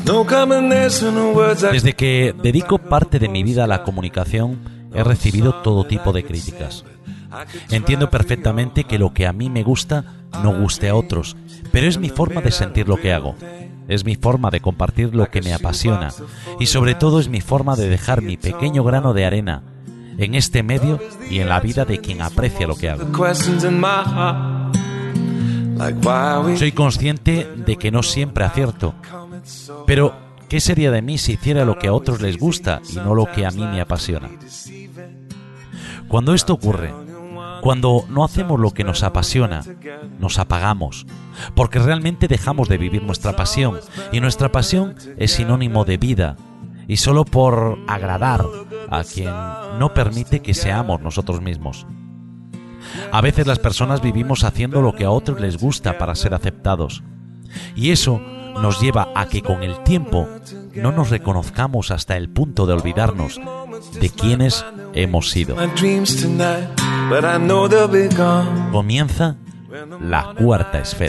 Desde que dedico parte de mi vida a la comunicación, he recibido todo tipo de críticas. Entiendo perfectamente que lo que a mí me gusta no guste a otros, pero es mi forma de sentir lo que hago. Es mi forma de compartir lo que me apasiona y sobre todo es mi forma de dejar mi pequeño grano de arena en este medio y en la vida de quien aprecia lo que hago. Soy consciente de que no siempre acierto, pero ¿qué sería de mí si hiciera lo que a otros les gusta y no lo que a mí me apasiona? Cuando esto ocurre, cuando no hacemos lo que nos apasiona, nos apagamos, porque realmente dejamos de vivir nuestra pasión, y nuestra pasión es sinónimo de vida, y solo por agradar a quien no permite que seamos nosotros mismos. A veces las personas vivimos haciendo lo que a otros les gusta para ser aceptados, y eso nos lleva a que con el tiempo no nos reconozcamos hasta el punto de olvidarnos de quiénes hemos sido. Comienza la cuarta esfera.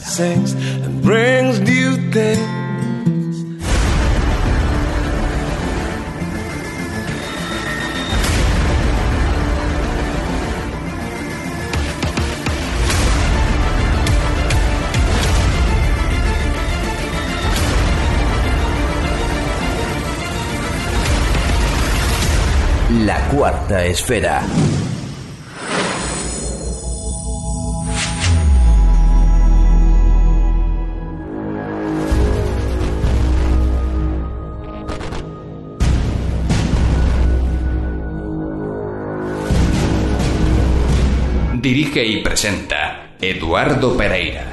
La cuarta esfera. Dirige y presenta Eduardo Pereira.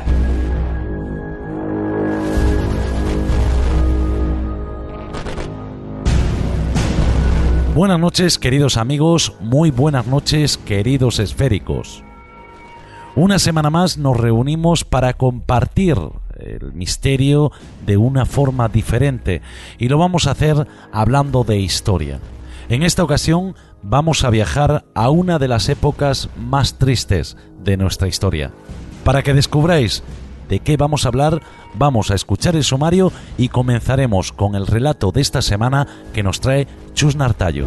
Buenas noches, queridos amigos, muy buenas noches, queridos esféricos. Una semana más nos reunimos para compartir el misterio de una forma diferente y lo vamos a hacer hablando de historia. En esta ocasión vamos a viajar a una de las épocas más tristes de nuestra historia. Para que descubráis de qué vamos a hablar, vamos a escuchar el sumario y comenzaremos con el relato de esta semana que nos trae Chus Nartallo.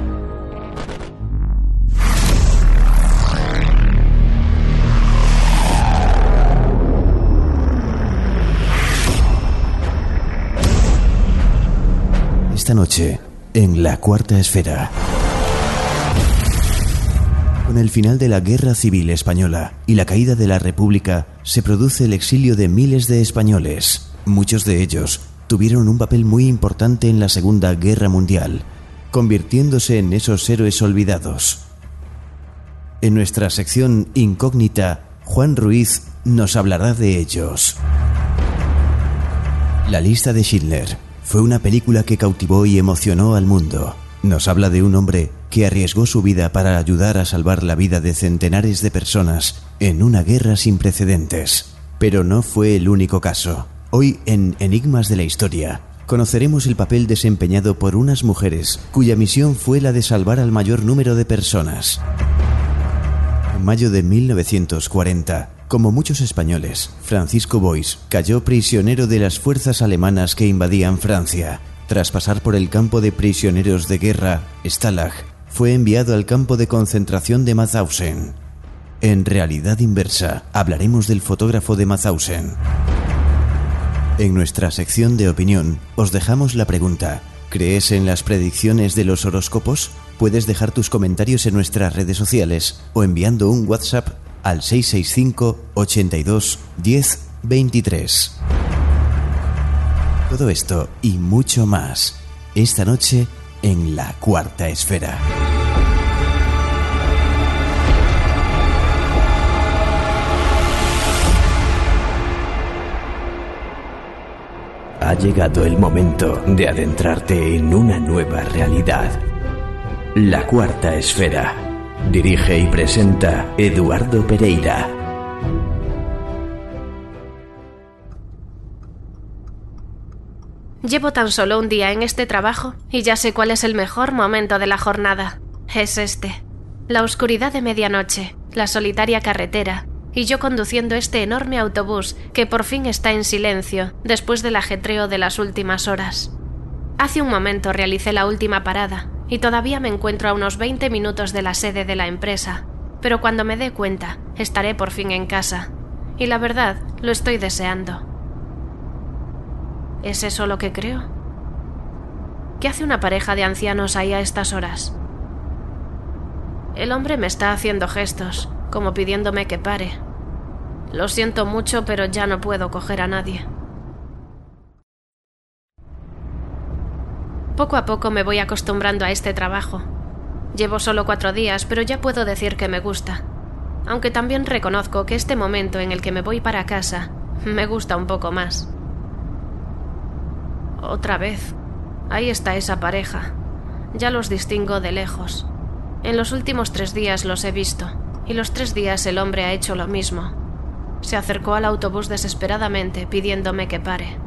Esta noche, en la cuarta esfera. Con el final de la Guerra Civil Española y la caída de la República, se produce el exilio de miles de españoles. Muchos de ellos tuvieron un papel muy importante en la Segunda Guerra Mundial, convirtiéndose en esos héroes olvidados. En nuestra sección incógnita, Juan Ruiz nos hablará de ellos. La lista de Schindler fue una película que cautivó y emocionó al mundo. Nos habla de un hombre que arriesgó su vida para ayudar a salvar la vida de centenares de personas en una guerra sin precedentes. Pero no fue el único caso. Hoy, en Enigmas de la Historia, conoceremos el papel desempeñado por unas mujeres cuya misión fue la de salvar al mayor número de personas. En mayo de 1940, como muchos españoles, Francisco Boix cayó prisionero de las fuerzas alemanas que invadían Francia. Tras pasar por el campo de prisioneros de guerra, Stalag, fue enviado al campo de concentración de Mauthausen. En realidad inversa, hablaremos del fotógrafo de Mauthausen. En nuestra sección de opinión, os dejamos la pregunta: ¿crees en las predicciones de los horóscopos? Puedes dejar tus comentarios en nuestras redes sociales o enviando un WhatsApp al 665 82 10 23. Todo esto y mucho más, esta noche en la cuarta esfera. Ha llegado el momento de adentrarte en una nueva realidad. La cuarta esfera. Dirige y presenta Eduardo Pereira. Llevo tan solo un día en este trabajo y ya sé cuál es el mejor momento de la jornada. Es este. La oscuridad de medianoche, la solitaria carretera, y yo conduciendo este enorme autobús que por fin está en silencio después del ajetreo de las últimas horas. Hace un momento realicé la última parada y todavía me encuentro a unos 20 minutos de la sede de la empresa, pero cuando me dé cuenta estaré por fin en casa, y la verdad lo estoy deseando. ¿Es eso lo que creo? ¿Qué hace una pareja de ancianos ahí a estas horas? El hombre me está haciendo gestos, como pidiéndome que pare. Lo siento mucho, pero ya no puedo coger a nadie. Poco a poco me voy acostumbrando a este trabajo. Llevo solo 4 días, pero ya puedo decir que me gusta. Aunque también reconozco que este momento en el que me voy para casa me gusta un poco más. Otra vez. Ahí está esa pareja. Ya los distingo de lejos. En los últimos 3 días los he visto, y los 3 días el hombre ha hecho lo mismo. Se acercó al autobús desesperadamente pidiéndome que pare.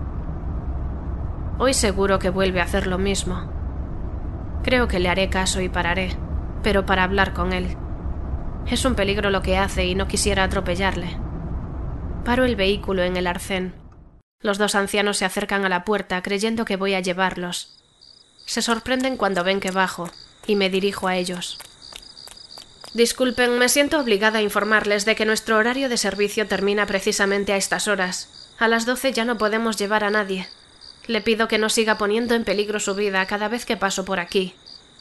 Hoy seguro que vuelve a hacer lo mismo. Creo que le haré caso y pararé, pero para hablar con él. Es un peligro lo que hace y no quisiera atropellarle. Paro el vehículo en el arcén. Los 2 ancianos se acercan a la puerta creyendo que voy a llevarlos. Se sorprenden cuando ven que bajo y me dirijo a ellos. Disculpen, me siento obligada a informarles de que nuestro horario de servicio termina precisamente a estas horas. A las 12 ya no podemos llevar a nadie. Le pido que no siga poniendo en peligro su vida cada vez que paso por aquí.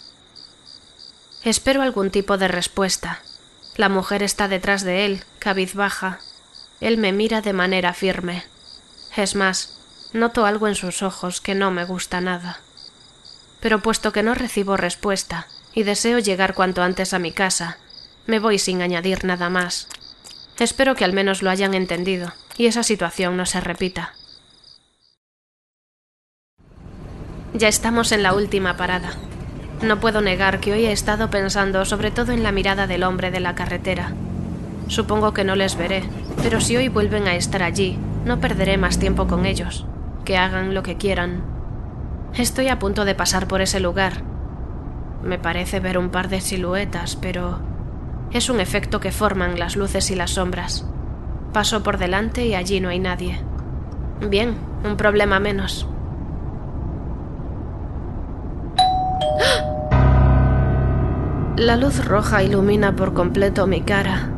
Espero algún tipo de respuesta. La mujer está detrás de él, cabizbaja. Él me mira de manera firme. Es más, noto algo en sus ojos que no me gusta nada. Pero puesto que no recibo respuesta y deseo llegar cuanto antes a mi casa, me voy sin añadir nada más. Espero que al menos lo hayan entendido y esa situación no se repita. Ya estamos en la última parada. No puedo negar que hoy he estado pensando sobre todo en la mirada del hombre de la carretera. Supongo que no les veré, pero si hoy vuelven a estar allí, no perderé más tiempo con ellos. Que hagan lo que quieran. Estoy a punto de pasar por ese lugar. Me parece ver un par de siluetas, pero es un efecto que forman las luces y las sombras. Paso por delante y allí no hay nadie. Bien, un problema menos. La luz roja ilumina por completo mi cara.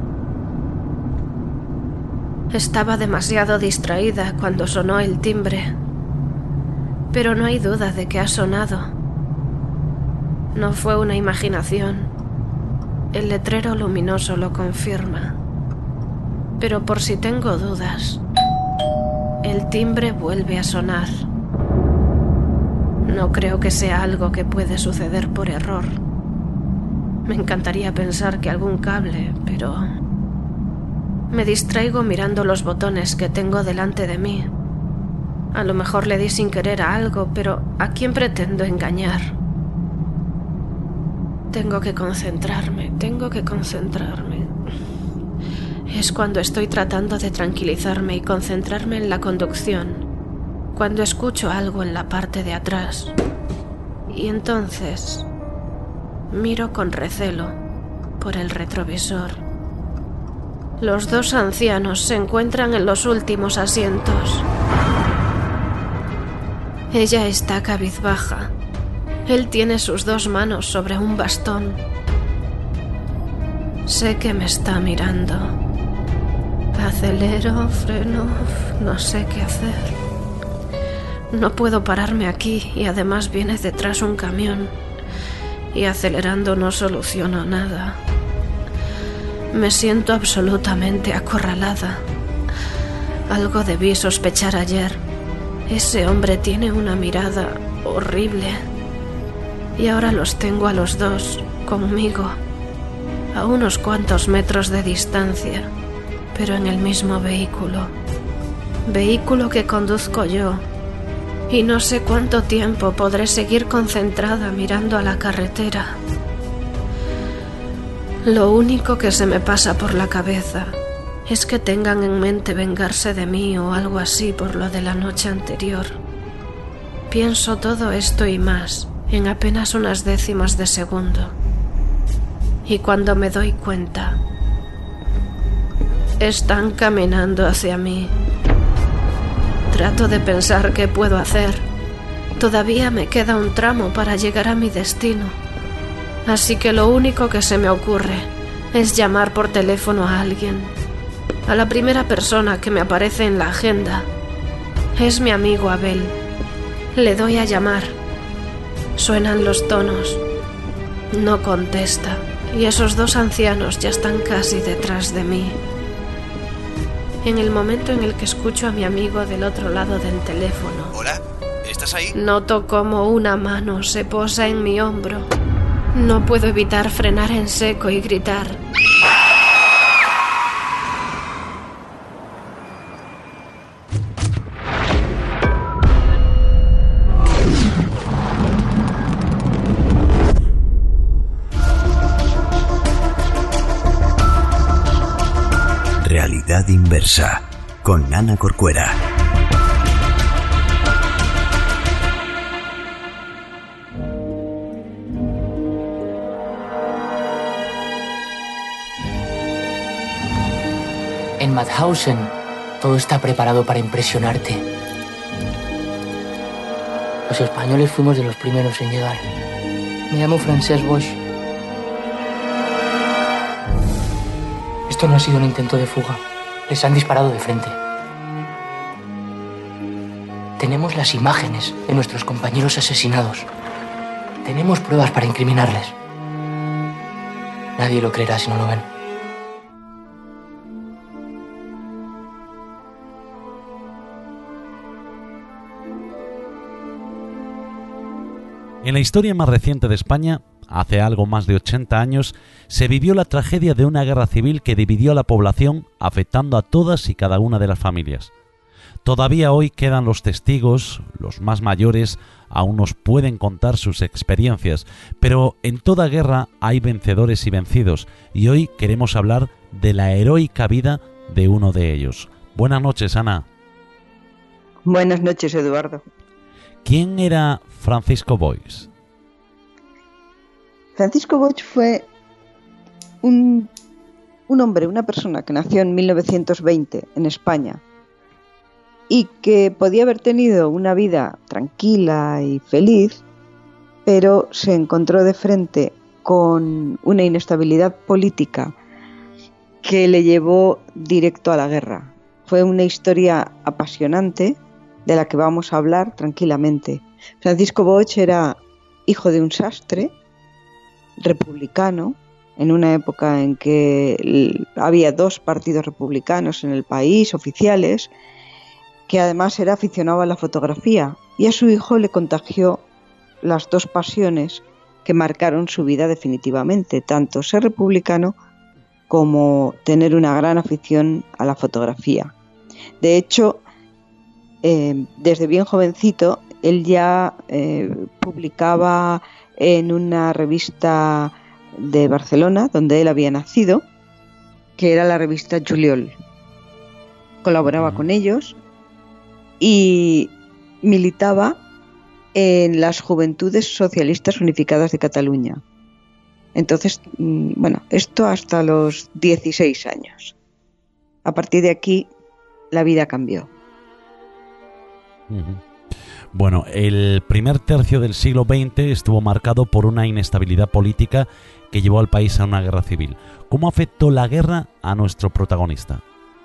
Estaba demasiado distraída cuando sonó el timbre, pero no hay duda de que ha sonado. No fue una imaginación. El letrero luminoso lo confirma. Pero por si tengo dudas, el timbre vuelve a sonar. No creo que sea algo que puede suceder por error. Me encantaría pensar que algún cable, pero me distraigo mirando los botones que tengo delante de mí. A lo mejor le di sin querer a algo, pero ¿a quién pretendo engañar? Tengo que concentrarme. Es cuando estoy tratando de tranquilizarme y concentrarme en la conducción, cuando escucho algo en la parte de atrás. Y entonces miro con recelo por el retrovisor. Los 2 ancianos se encuentran en los últimos asientos. Ella está cabizbaja. Él tiene sus 2 manos sobre un bastón. Sé que me está mirando. Acelero, freno, no sé qué hacer. No puedo pararme aquí y además viene detrás un camión. Y acelerando no soluciono nada. Me siento absolutamente acorralada. Algo debí sospechar ayer. Ese hombre tiene una mirada horrible. Y ahora los tengo a los 2 conmigo, a unos cuantos metros de distancia, pero en el mismo vehículo. Vehículo que conduzco yo. Y no sé cuánto tiempo podré seguir concentrada mirando a la carretera. Lo único que se me pasa por la cabeza es que tengan en mente vengarse de mí o algo así por lo de la noche anterior. Pienso todo esto y más en apenas unas décimas de segundo. Y cuando me doy cuenta, están caminando hacia mí. Trato de pensar qué puedo hacer. Todavía me queda un tramo para llegar a mi destino. Así que lo único que se me ocurre es llamar por teléfono a alguien. A la primera persona que me aparece en la agenda. Es mi amigo Abel. Le doy a llamar. Suenan los tonos. No contesta. Y esos dos ancianos ya están casi detrás de mí. En el momento en el que escucho a mi amigo del otro lado del teléfono... Hola, ¿estás ahí? Noto como una mano se posa en mi hombro. No puedo evitar frenar en seco y gritar. Realidad inversa, con Ana Corcuera. En Mauthausen, todo está preparado para impresionarte. Los españoles fuimos de los primeros en llegar. Me llamo Francesc Boix. Esto no ha sido un intento de fuga. Les han disparado de frente. Tenemos las imágenes de nuestros compañeros asesinados. Tenemos pruebas para incriminarles. Nadie lo creerá si no lo ven. En la historia más reciente de España, hace algo más de 80 años, se vivió la tragedia de una guerra civil que dividió a la población, afectando a todas y cada una de las familias. Todavía hoy quedan los testigos, los más mayores aún nos pueden contar sus experiencias, pero en toda guerra hay vencedores y vencidos, y hoy queremos hablar de la heroica vida de uno de ellos. Buenas noches, Ana. Buenas noches, Eduardo. ¿Quién era Francisco Boix? Francisco Boix fue un hombre, una persona que nació en 1920 en España y que podía haber tenido una vida tranquila y feliz, pero se encontró de frente con una inestabilidad política que le llevó directo a la guerra. Fue una historia apasionante de la que vamos a hablar tranquilamente. Francisco Boix era hijo de un sastre republicano, en una época en que había dos partidos republicanos en el país, oficiales, que además era aficionado a la fotografía, y a su hijo le contagió las dos pasiones que marcaron su vida definitivamente, tanto ser republicano como tener una gran afición a la fotografía. De hecho, desde bien jovencito, él ya publicaba en una revista de Barcelona, donde él había nacido, que era la revista Juliol. Colaboraba con ellos y militaba en las Juventudes Socialistas Unificadas de Cataluña. Entonces, bueno, esto hasta los 16 años. A partir de aquí, la vida cambió. Bueno, el primer tercio del siglo XX estuvo marcado por una inestabilidad política que llevó al país a una guerra civil. ¿Cómo afectó la guerra a nuestro protagonista?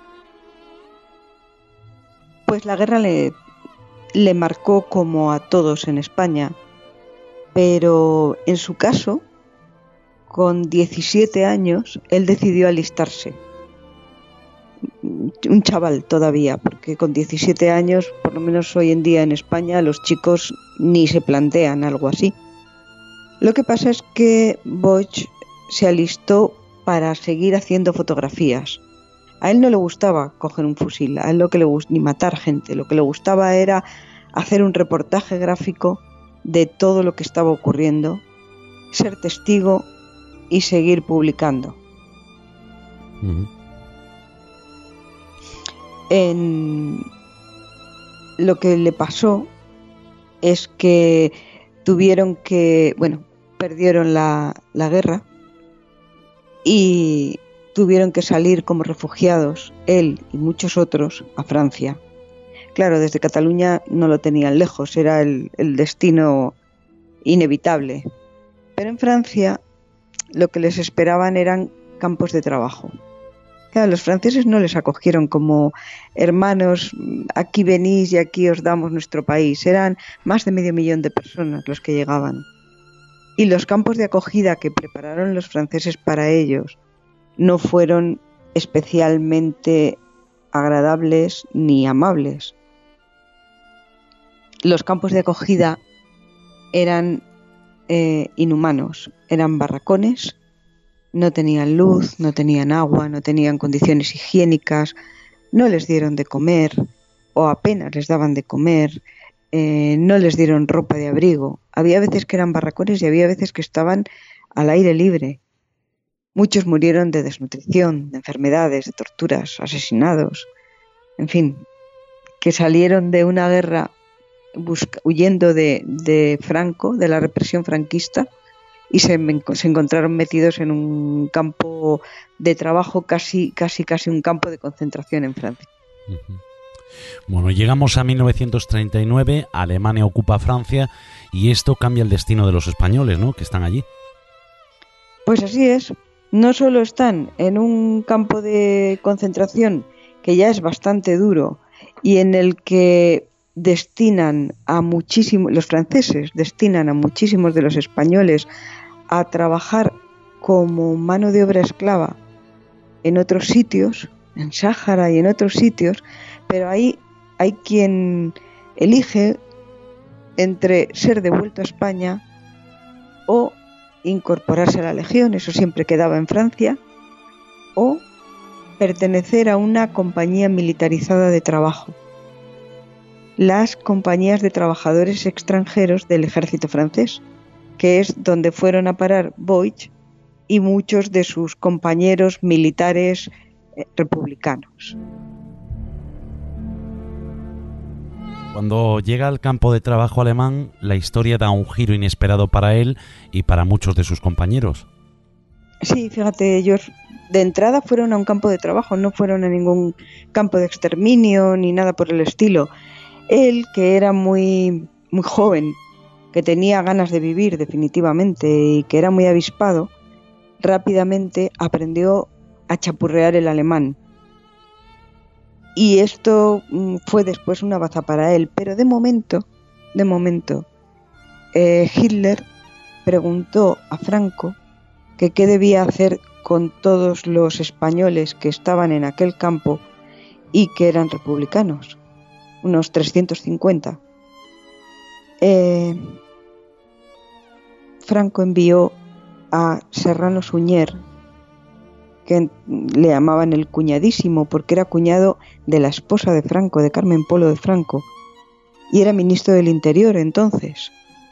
Pues la guerra le marcó como a todos en España, pero en su caso, con 17 años, él decidió alistarse. Un chaval todavía, porque con 17 años, por lo menos hoy en día en España, los chicos ni se plantean algo así. Lo que pasa es que Boix se alistó para seguir haciendo fotografías. A él no le gustaba coger un fusil, a él ni matar gente, lo que le gustaba era hacer un reportaje gráfico de todo lo que estaba ocurriendo, ser testigo y seguir publicando. Lo que le pasó es que perdieron la guerra y tuvieron que salir como refugiados, él y muchos otros, a Francia. Claro, desde Cataluña no lo tenían lejos, era el destino inevitable. Pero en Francia lo que les esperaban eran campos de trabajo. Claro, los franceses no les acogieron como hermanos, aquí venís y aquí os damos nuestro país. Eran más de 500.000 de personas los que llegaban. Y los campos de acogida que prepararon los franceses para ellos no fueron especialmente agradables ni amables. Los campos de acogida eran inhumanos, eran barracones, no tenían luz, no tenían agua, no tenían condiciones higiénicas, no les dieron de comer o apenas les daban de comer, no les dieron ropa de abrigo. Había veces que eran barracones y había veces que estaban al aire libre. Muchos murieron de desnutrición, de enfermedades, de torturas, asesinados, en fin, que salieron de una guerra huyendo de Franco, de la represión franquista, y se encontraron metidos en un campo de trabajo, casi un campo de concentración en Francia. Uh-huh. Bueno, llegamos a 1939, Alemania ocupa Francia y esto cambia el destino de los españoles, ¿no?, que están allí. Pues así es. No solo están en un campo de concentración que ya es bastante duro y en el que los franceses destinan a muchísimos de los españoles a trabajar como mano de obra esclava en otros sitios, en Sáhara y en otros sitios, pero ahí hay quien elige entre ser devuelto a España o incorporarse a la Legión, eso siempre quedaba en Francia, o pertenecer a una compañía militarizada de trabajo. Las compañías de trabajadores extranjeros del ejército francés, que es donde fueron a parar Boich y muchos de sus compañeros militares republicanos. Cuando llega al campo de trabajo alemán, la historia da un giro inesperado para él y para muchos de sus compañeros. Sí, fíjate, ellos de entrada fueron a un campo de trabajo, no fueron a ningún campo de exterminio ni nada por el estilo. Él, que era muy joven, que tenía ganas de vivir definitivamente y que era muy avispado, rápidamente aprendió a chapurrear el alemán. Y esto fue después una baza para él, pero de momento, Hitler preguntó a Franco que qué debía hacer con todos los españoles que estaban en aquel campo y que eran republicanos, unos 350. Franco envió a Serrano Suñer, que le llamaban el cuñadísimo porque era cuñado de la esposa de Franco, de Carmen Polo de Franco, y era ministro del Interior entonces.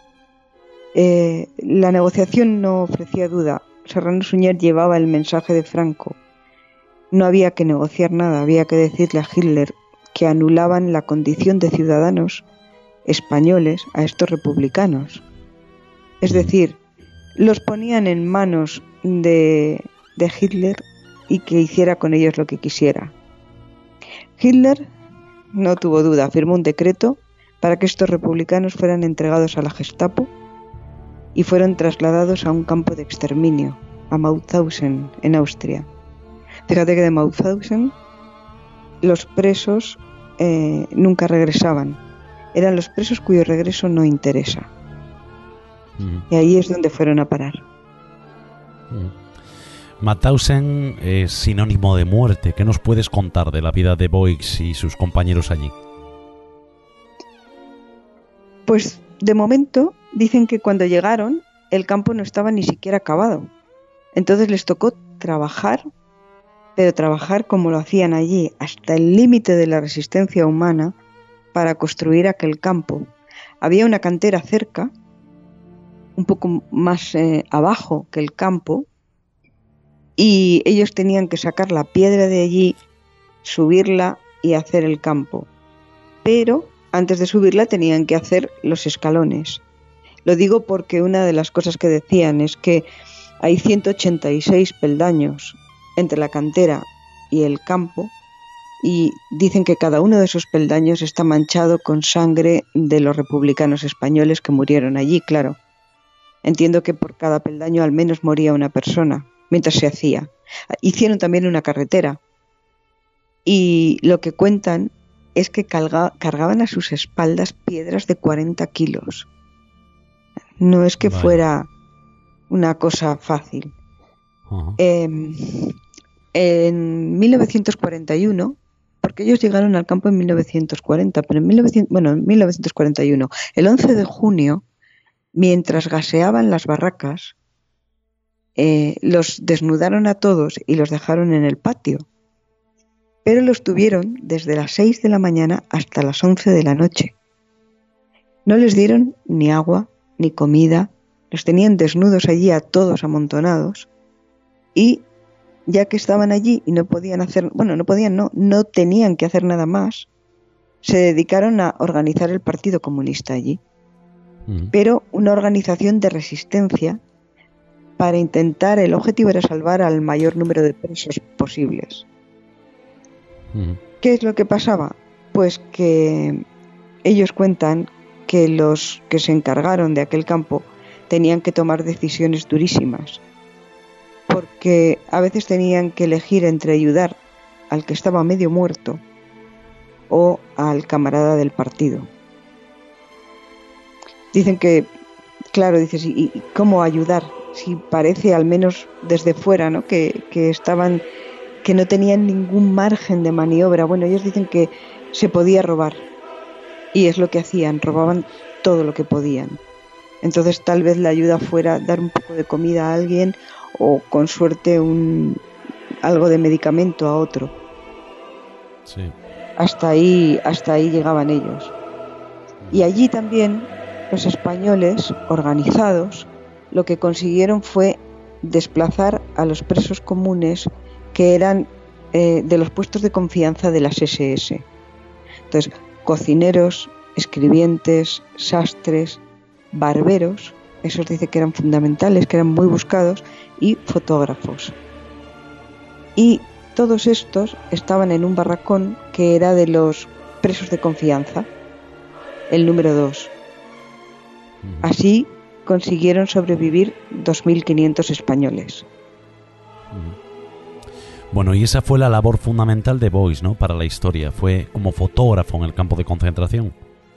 La negociación no ofrecía duda. Serrano Suñer llevaba el mensaje de Franco. No había que negociar nada, había que decirle a Hitler que anulaban la condición de ciudadanos españoles a estos republicanos. Es decir, los ponían en manos de Hitler y que hiciera con ellos lo que quisiera. Hitler no tuvo duda, firmó un decreto para que estos republicanos fueran entregados a la Gestapo y fueron trasladados a un campo de exterminio, a Mauthausen, en Austria. Fíjate que de Mauthausen los presos nunca regresaban. Eran los presos cuyo regreso no interesa. Y ahí es donde fueron a parar. Mauthausen es sinónimo de muerte. ¿Qué nos puedes contar de la vida de Boix y sus compañeros allí? Pues de momento dicen que cuando llegaron el campo no estaba ni siquiera acabado. Entonces les tocó trabajar, pero trabajar como lo hacían allí, hasta el límite de la resistencia humana para construir aquel campo. Había una cantera cerca, un poco más abajo que el campo, y ellos tenían que sacar la piedra de allí, subirla y hacer el campo. Pero antes de subirla tenían que hacer los escalones. Lo digo porque una de las cosas que decían es que hay 186 peldaños entre la cantera y el campo, y dicen que cada uno de esos peldaños está manchado con sangre de los republicanos españoles que murieron allí, claro. Entiendo que por cada peldaño al menos moría una persona mientras se hacía. Hicieron también una carretera, y lo que cuentan es que cargaban a sus espaldas piedras de 40 kilos. No es que fuera una cosa fácil. Uh-huh. En 1941, porque ellos llegaron al campo en 1940, pero en 1941, el 11 de junio, mientras gaseaban las barracas, los desnudaron a todos y los dejaron en el patio. Pero los tuvieron desde las 6 de la mañana hasta las 11 de la noche. No les dieron ni agua, ni comida, los tenían desnudos allí a todos amontonados, y ya que estaban allí y no tenían que hacer nada más, se dedicaron a organizar el Partido Comunista allí. Pero una organización de resistencia para intentar, el objetivo era salvar al mayor número de presos posibles. ¿Qué es lo que pasaba? Pues que ellos cuentan que los que se encargaron de aquel campo tenían que tomar decisiones durísimas, porque a veces tenían que elegir entre ayudar al que estaba medio muerto o al camarada del partido. Dicen que, claro, dices, ¿y cómo ayudar? Si parece, al menos desde fuera, ¿no? que estaban, que no tenían ningún margen de maniobra. Bueno, ellos dicen que se podía robar, y es lo que hacían, robaban todo lo que podían. Entonces tal vez la ayuda fuera dar un poco de comida a alguien, o con suerte algo de medicamento a otro. Sí. Hasta ahí llegaban ellos. Y allí también los españoles organizados lo que consiguieron fue desplazar a los presos comunes que eran de los puestos de confianza de las SS. Entonces, cocineros, escribientes, sastres, barberos, esos dice que eran fundamentales, que eran muy buscados, y fotógrafos. Y todos estos estaban en un barracón que era de los presos de confianza, el número 2. Así consiguieron sobrevivir 2.500 españoles. Bueno, y esa fue la labor fundamental de Boix, ¿no? Para la historia. Fue como fotógrafo en el campo de concentración.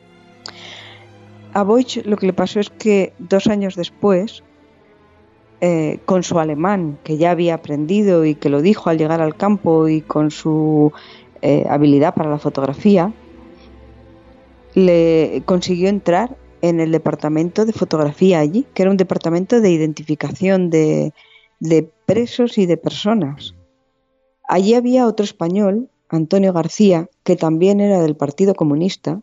A Boix lo que le pasó es que 2 años después, con su alemán, que ya había aprendido y que lo dijo al llegar al campo, y con su habilidad para la fotografía, le consiguió entrar en el departamento de fotografía allí, que era un departamento de identificación de presos y de personas. Allí había otro español, Antonio García, que también era del Partido Comunista,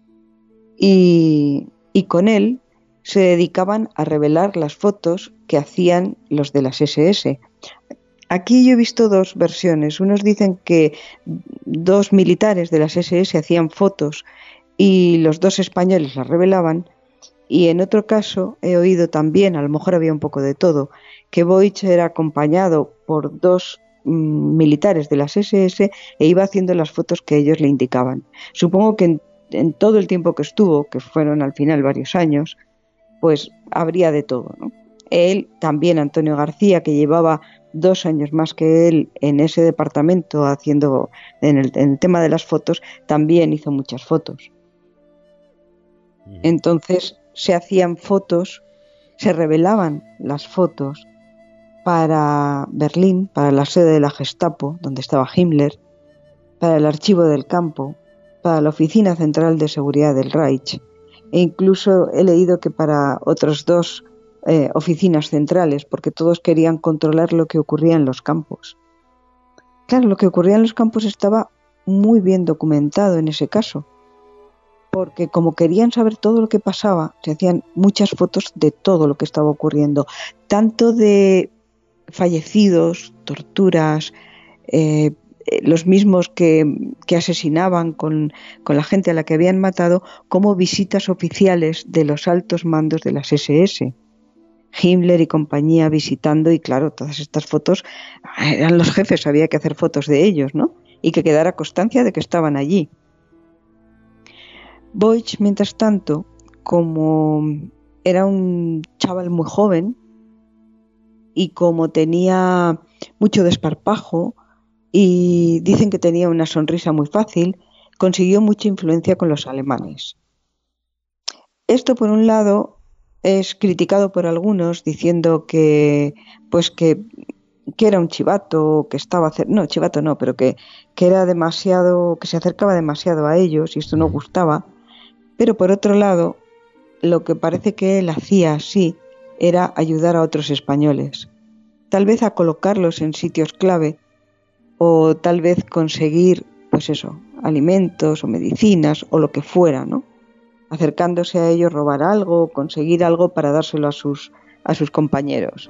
y con él se dedicaban a revelar las fotos que hacían los de las SS. Aquí yo he visto 2 versiones. Unos dicen que 2 militares de las SS hacían fotos y los 2 españoles las revelaban, y en otro caso he oído también, a lo mejor había un poco de todo, que Boix era acompañado por 2 militares de las SS e iba haciendo las fotos que ellos le indicaban. Supongo que en todo el tiempo que estuvo, que fueron al final varios años, pues habría de todo, ¿no? Él también, Antonio García, que llevaba 2 años más que él en ese departamento haciendo en el tema de las fotos, también hizo muchas fotos. Entonces se hacían fotos, se revelaban las fotos para Berlín, para la sede de la Gestapo, donde estaba Himmler, para el archivo del campo, para la Oficina Central de Seguridad del Reich, e incluso he leído que para otras 2 oficinas centrales, porque todos querían controlar lo que ocurría en los campos. Claro, lo que ocurría en los campos estaba muy bien documentado en ese caso, porque como querían saber todo lo que pasaba, se hacían muchas fotos de todo lo que estaba ocurriendo, tanto de fallecidos, torturas, los mismos que asesinaban con la gente a la que habían matado, como visitas oficiales de los altos mandos de las SS. Himmler y compañía visitando, y claro, todas estas fotos eran los jefes, había que hacer fotos de ellos, ¿no? Y que quedara constancia de que estaban allí. Voigt, mientras tanto, como era un chaval muy joven y como tenía mucho desparpajo y dicen que tenía una sonrisa muy fácil, consiguió mucha influencia con los alemanes. Esto, por un lado, es criticado por algunos diciendo que era un chivato, que estaba no, chivato no, pero que era demasiado, que se acercaba demasiado a ellos y esto no gustaba. Pero por otro lado, lo que parece que él hacía así era ayudar a otros españoles, tal vez a colocarlos en sitios clave o tal vez conseguir, pues eso, alimentos o medicinas o lo que fuera, ¿no? Acercándose a ellos, robar algo, conseguir algo para dárselo a sus compañeros.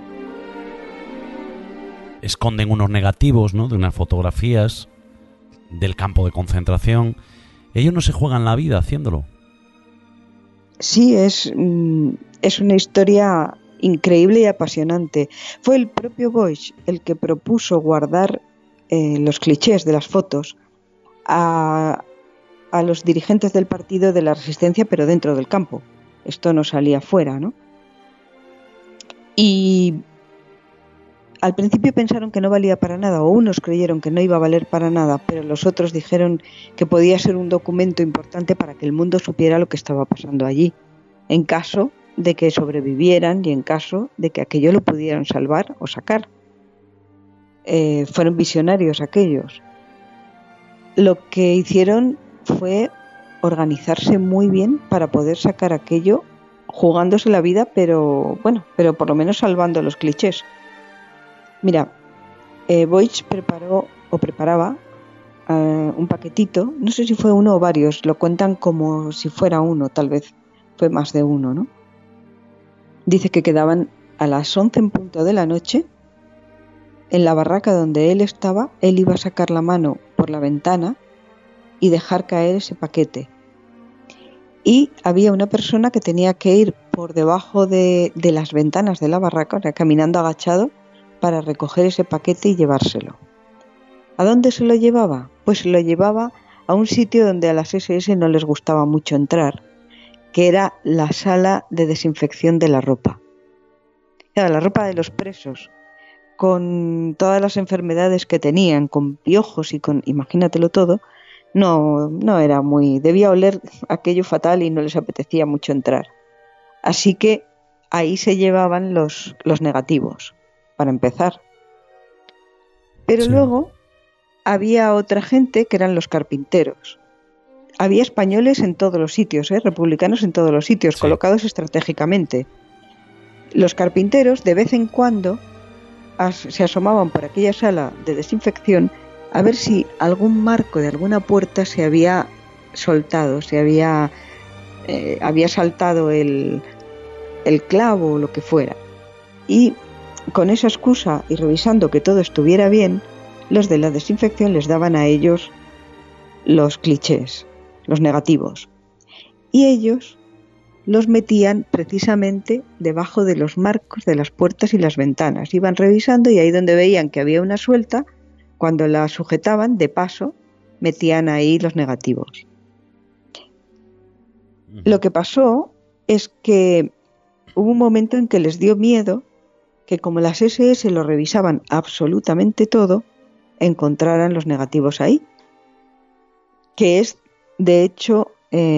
Esconden unos negativos, ¿no?, de unas fotografías del campo de concentración. Ellos no se juegan la vida haciéndolo. Sí, es una historia increíble y apasionante. Fue el propio Voigt el que propuso guardar los clichés de las fotos a los dirigentes del partido de la Resistencia, pero dentro del campo. Esto no salía fuera, ¿no? Y al principio pensaron que no valía para nada, o unos creyeron que no iba a valer para nada, pero los otros dijeron que podía ser un documento importante para que el mundo supiera lo que estaba pasando allí, en caso de que sobrevivieran y en caso de que aquello lo pudieran salvar o sacar. Fueron visionarios aquellos. Lo que hicieron fue organizarse muy bien para poder sacar aquello jugándose la vida, pero por lo menos salvando los clichés. Mira, Voigt preparaba un paquetito, no sé si fue uno o varios, lo cuentan como si fuera uno, tal vez fue más de uno, ¿no? Dice que quedaban a las 11 en punto de la noche, en la barraca donde él estaba, él iba a sacar la mano por la ventana y dejar caer ese paquete. Y había una persona que tenía que ir por debajo de las ventanas de la barraca, o sea, caminando agachado, para recoger ese paquete y llevárselo. ¿A dónde se lo llevaba? Pues se lo llevaba a un sitio donde a las SS no les gustaba mucho entrar, que era la sala de desinfección de la ropa. Era la ropa de los presos, con todas las enfermedades que tenían, con piojos y con, imagínatelo todo, no era muy, debía oler aquello fatal y no les apetecía mucho entrar. Así que ahí se llevaban los negativos, para empezar. Pero sí. Luego había otra gente que eran los carpinteros. Había españoles en todos los sitios, republicanos en todos los sitios, sí, colocados estratégicamente. Los carpinteros de vez en cuando se asomaban por aquella sala de desinfección a ver si algún marco de alguna puerta se había soltado, había saltado el clavo o lo que fuera. Y con esa excusa y revisando que todo estuviera bien, los de la desinfección les daban a ellos los clichés, los negativos. Y ellos los metían precisamente debajo de los marcos de las puertas y las ventanas. Iban revisando y ahí donde veían que había una suelta, cuando la sujetaban, de paso, metían ahí los negativos. Lo que pasó es que hubo un momento en que les dio miedo que, como las SS lo revisaban absolutamente todo, encontraran los negativos ahí. Que es, de hecho,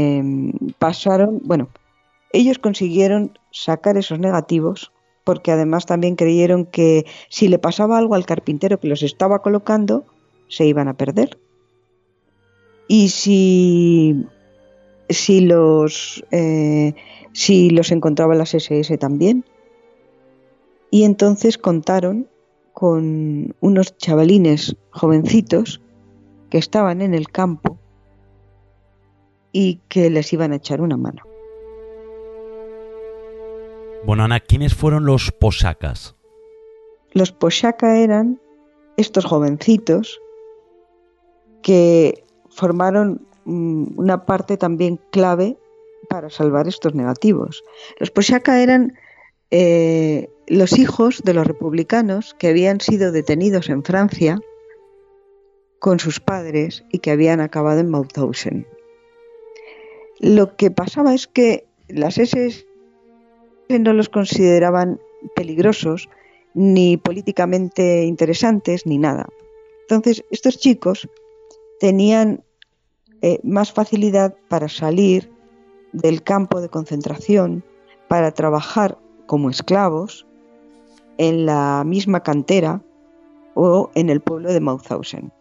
ellos consiguieron sacar esos negativos porque además también creyeron que si le pasaba algo al carpintero que los estaba colocando, se iban a perder. Y si los encontraban las SS también. Y entonces contaron con unos chavalines jovencitos que estaban en el campo y que les iban a echar una mano. Bueno, Ana, ¿quiénes fueron los posacas? Los posaka eran estos jovencitos que formaron una parte también clave para salvar estos negativos. Los posaka eran los hijos de los republicanos que habían sido detenidos en Francia con sus padres y que habían acabado en Mauthausen. Lo que pasaba es que las SS no los consideraban peligrosos, ni políticamente interesantes, ni nada. Entonces, estos chicos tenían más facilidad para salir del campo de concentración, para trabajar como esclavos en la misma cantera o en el pueblo de Mauthausen.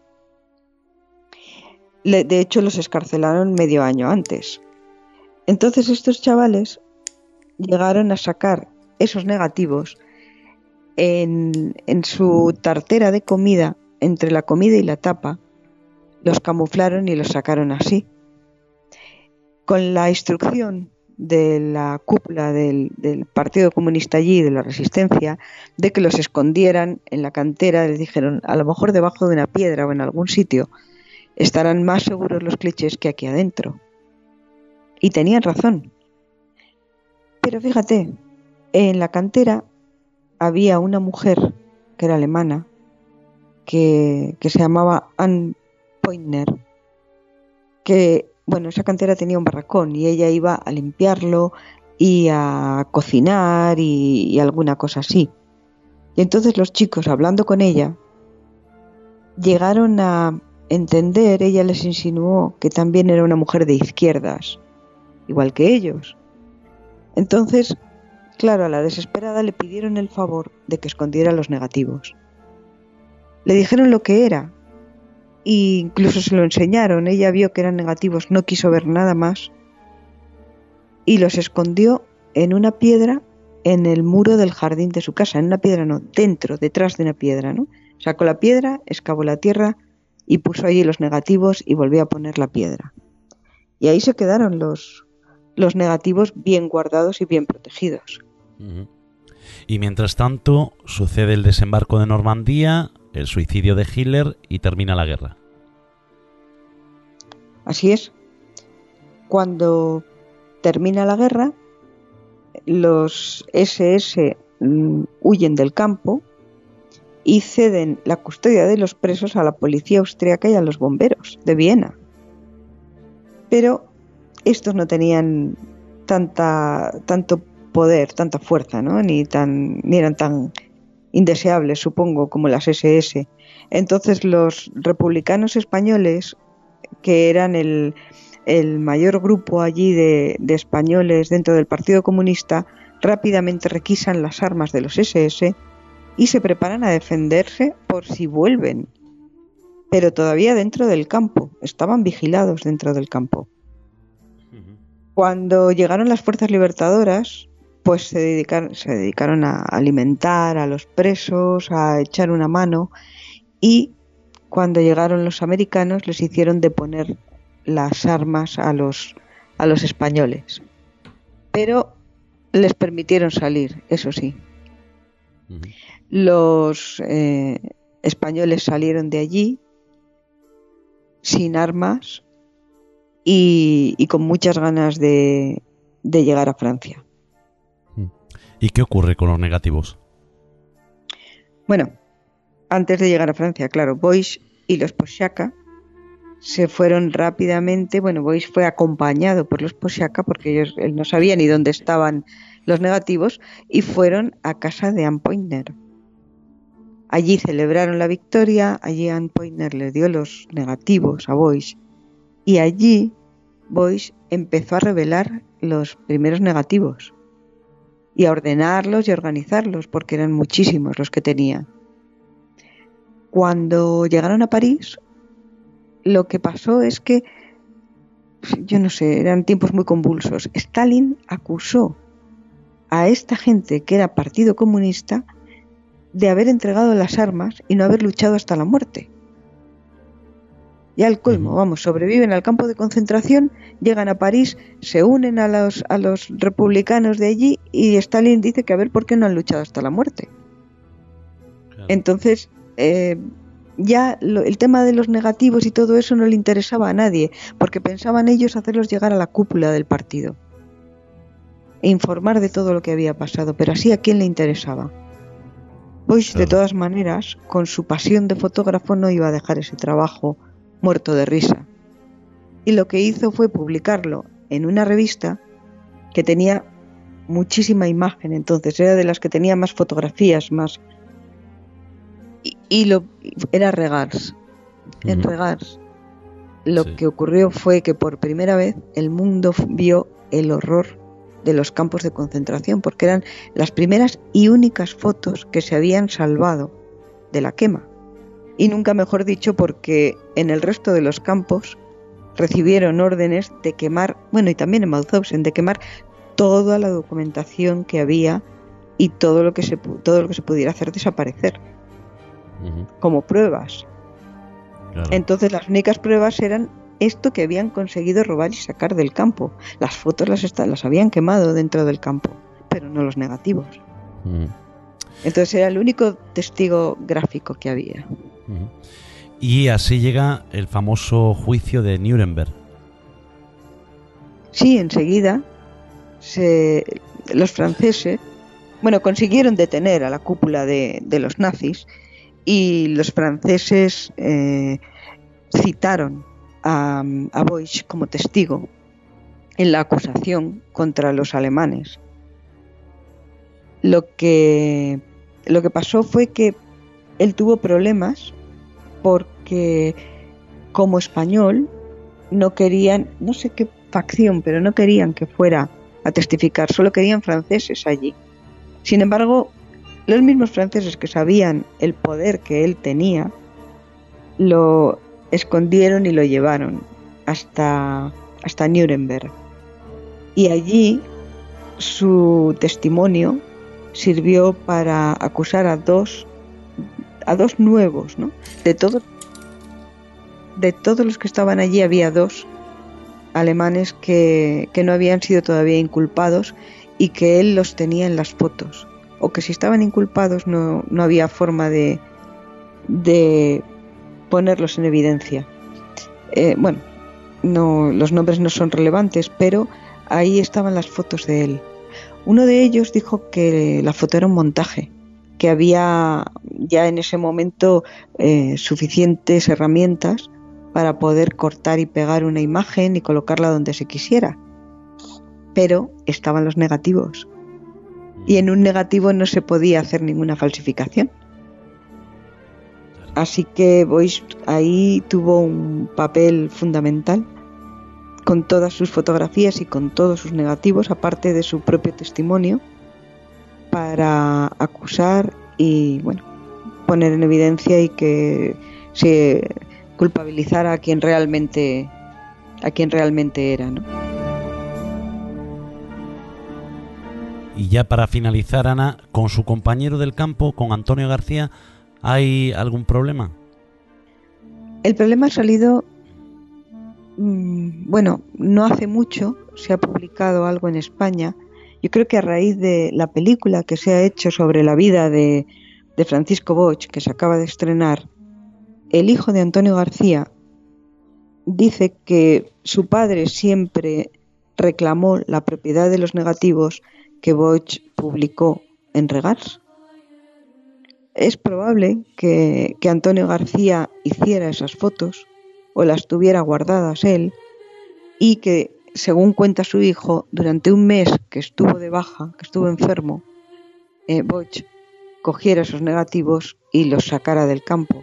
De hecho, los escarcelaron medio año antes. Entonces, estos chavales llegaron a sacar esos negativos en su tartera de comida, entre la comida y la tapa, los camuflaron y los sacaron así. Con la instrucción de la cúpula del Partido Comunista allí, de la Resistencia, de que los escondieran en la cantera, les dijeron, a lo mejor debajo de una piedra o en algún sitio, estarán más seguros los clichés que aquí adentro. Y tenían razón. Pero fíjate, en la cantera había una mujer que era alemana, que se llamaba Anne Pointner, que, bueno, esa cantera tenía un barracón y ella iba a limpiarlo y a cocinar y alguna cosa así. Y entonces los chicos, hablando con ella, llegaron a entender, ella les insinuó que también era una mujer de izquierdas, igual que ellos. Entonces, claro, a la desesperada le pidieron el favor de que escondiera los negativos. Le dijeron lo que era, e incluso se lo enseñaron. Ella vio que eran negativos, no quiso ver nada más, y los escondió en una piedra en el muro del jardín de su casa. En una piedra no, detrás de una piedra, ¿no? Sacó la piedra, excavó la tierra y puso allí los negativos y volvió a poner la piedra. Y ahí se quedaron los negativos bien guardados y bien protegidos. Y mientras tanto sucede el desembarco de Normandía, el suicidio de Hitler y termina la guerra. Así es. Cuando termina la guerra, los SS huyen del campo y ceden la custodia de los presos a la policía austriaca y a los bomberos de Viena. Pero estos no tenían tanto poder, tanta fuerza, ¿no? Ni eran tan indeseables, supongo, como las SS. Entonces los republicanos españoles, que eran el mayor grupo allí de españoles dentro del Partido Comunista, rápidamente requisan las armas de los SS y se preparan a defenderse por si vuelven. Pero todavía dentro del campo, estaban vigilados dentro del campo. Cuando llegaron las fuerzas libertadoras, pues se dedicaron a alimentar a los presos, a echar una mano, y cuando llegaron los americanos les hicieron deponer las armas a los españoles. Pero les permitieron salir, eso sí. Los españoles salieron de allí sin armas y con muchas ganas de llegar a Francia. ¿Y qué ocurre con los negativos? Bueno, antes de llegar a Francia, claro, Boix y los Posciaca se fueron rápidamente. Bueno, Boix fue acompañado por los Posciaca porque él no sabía ni dónde estaban los negativos, y fueron a casa de Anne Pointner. Allí celebraron la victoria, allí Anne Pointner le dio los negativos a Boix, y allí Boix empezó a revelar los primeros negativos y a ordenarlos y a organizarlos, porque eran muchísimos los que tenía. Cuando llegaron a París, lo que pasó es que, yo no sé, eran tiempos muy convulsos. Stalin acusó a esta gente que era Partido Comunista de haber entregado las armas y no haber luchado hasta la muerte. Ya el colmo, vamos, sobreviven al campo de concentración, llegan a París, se unen a los republicanos de allí, y Stalin dice que a ver por qué no han luchado hasta la muerte. Claro. Entonces, el tema de los negativos y todo eso no le interesaba a nadie, porque pensaban ellos hacerlos llegar a la cúpula del partido. e informar de todo lo que había pasado, pero así a quién le interesaba. Boych, de todas maneras, con su pasión de fotógrafo no iba a dejar ese trabajo muerto de risa. Y lo que hizo fue publicarlo en una revista que tenía muchísima imagen, entonces era de las que tenía más fotografías, más... Era Regars. En Regars lo que ocurrió fue que por primera vez el mundo vio el horror de los campos de concentración, porque eran las primeras y únicas fotos que se habían salvado de la quema. Y nunca mejor dicho, porque en el resto de los campos recibieron órdenes de quemar, bueno, y también en Mauthausen, de quemar toda la documentación que había y todo lo que se pudiera hacer desaparecer como pruebas. Claro. Entonces las únicas pruebas eran esto que habían conseguido robar y sacar del campo. Las fotos las habían quemado dentro del campo, pero no los negativos. Entonces era el único testigo gráfico que había. Y así llega el famoso juicio de Nuremberg. Sí, enseguida los franceses, consiguieron detener a la cúpula de los nazis, y los franceses citaron a Boych como testigo en la acusación contra los alemanes. Lo que pasó fue que él tuvo problemas porque como español no querían, no sé qué facción, pero no querían que fuera a testificar, solo querían franceses allí. Sin embargo, los mismos franceses que sabían el poder que él tenía, lo escondieron y lo llevaron hasta Nuremberg. Y allí su testimonio sirvió para acusar a dos nuevos, ¿no? De todos los que estaban allí había dos alemanes que no habían sido todavía inculpados y que él los tenía en las fotos, o que si estaban inculpados no había forma de ponerlos en evidencia. Los nombres no son relevantes, pero ahí estaban las fotos de él. Uno de ellos dijo que la foto era un montaje, que había ya en ese momento suficientes herramientas para poder cortar y pegar una imagen y colocarla donde se quisiera. Pero estaban los negativos. Y en un negativo no se podía hacer ninguna falsificación. Así que Boych ahí tuvo un papel fundamental con todas sus fotografías y con todos sus negativos, aparte de su propio testimonio, para acusar y poner en evidencia y que se culpabilizara a quien realmente era, ¿no? Y ya para finalizar, Ana, con su compañero del campo, con Antonio García, ¿hay algún problema? El problema ha salido, no hace mucho se ha publicado algo en España. Yo creo que a raíz de la película que se ha hecho sobre la vida de Francisco Boych, que se acaba de estrenar, el hijo de Antonio García dice que su padre siempre reclamó la propiedad de los negativos que Boych publicó en Regars. Es probable que Antonio García hiciera esas fotos o las tuviera guardadas él, y que, según cuenta su hijo, durante un mes que estuvo de baja, que estuvo enfermo, Boych cogiera esos negativos y los sacara del campo.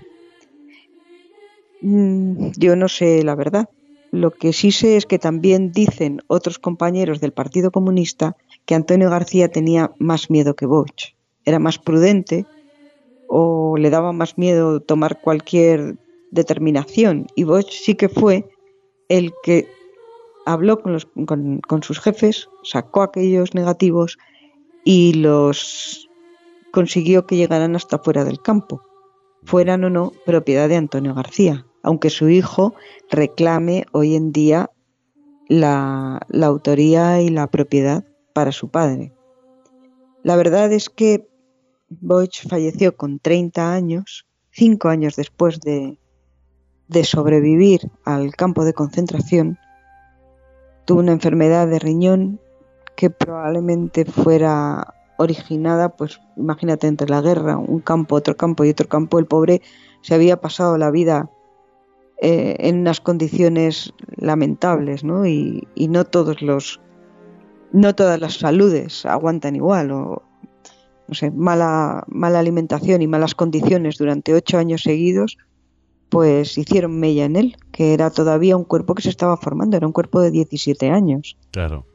Yo no sé la verdad. Lo que sí sé es que también dicen otros compañeros del Partido Comunista que Antonio García tenía más miedo que Boych. Era más prudente o le daba más miedo tomar cualquier determinación. Y Boych sí que fue el que habló con sus jefes, sacó aquellos negativos y los consiguió que llegaran hasta fuera del campo, fueran o no propiedad de Antonio García, aunque su hijo reclame hoy en día la autoría y la propiedad para su padre. La verdad es que Boych falleció con 30 años, 5 años después de sobrevivir al campo de concentración. Tuvo una enfermedad de riñón que probablemente fuera originada, pues imagínate, entre la guerra, un campo, otro campo y otro campo. El pobre se había pasado la vida en unas condiciones lamentables, ¿no? Y no todas las saludes aguantan igual, o no sé, mala alimentación y malas condiciones durante 8 años seguidos, pues hicieron mella en él, que era todavía un cuerpo que se estaba formando, era un cuerpo de 17 años. Claro.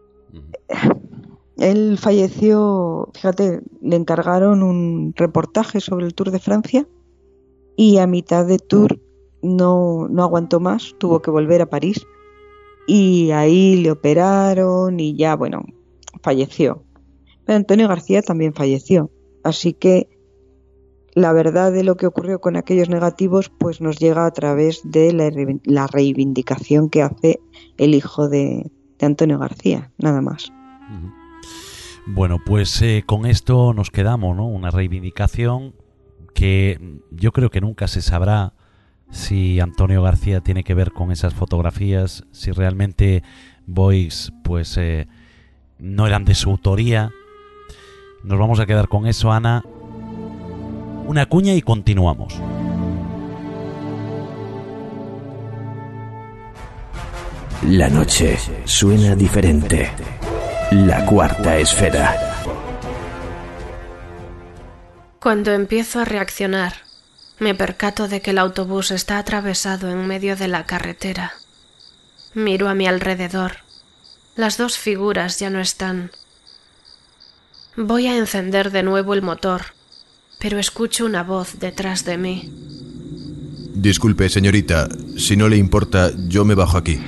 Él falleció, fíjate, le encargaron un reportaje sobre el Tour de Francia y a mitad de tour no aguantó más, tuvo que volver a París y ahí le operaron y ya, bueno, falleció. Pero Antonio García también falleció, así que la verdad de lo que ocurrió con aquellos negativos pues nos llega a través de la reivindicación que hace el hijo de Antonio García, nada más. Bueno, pues con esto nos quedamos, ¿no? Una reivindicación que yo creo que nunca se sabrá si Antonio García tiene que ver con esas fotografías, si realmente Boix pues no eran de su autoría. Nos vamos a quedar con eso, Ana. Una cuña y continuamos. La noche suena diferente. La cuarta esfera. Cuando empiezo a reaccionar, me percato de que el autobús está atravesado en medio de la carretera. Miro a mi alrededor. Las dos figuras ya no están. Voy a encender de nuevo el motor, pero escucho una voz detrás de mí. Disculpe, señorita, si no le importa, yo me bajo aquí.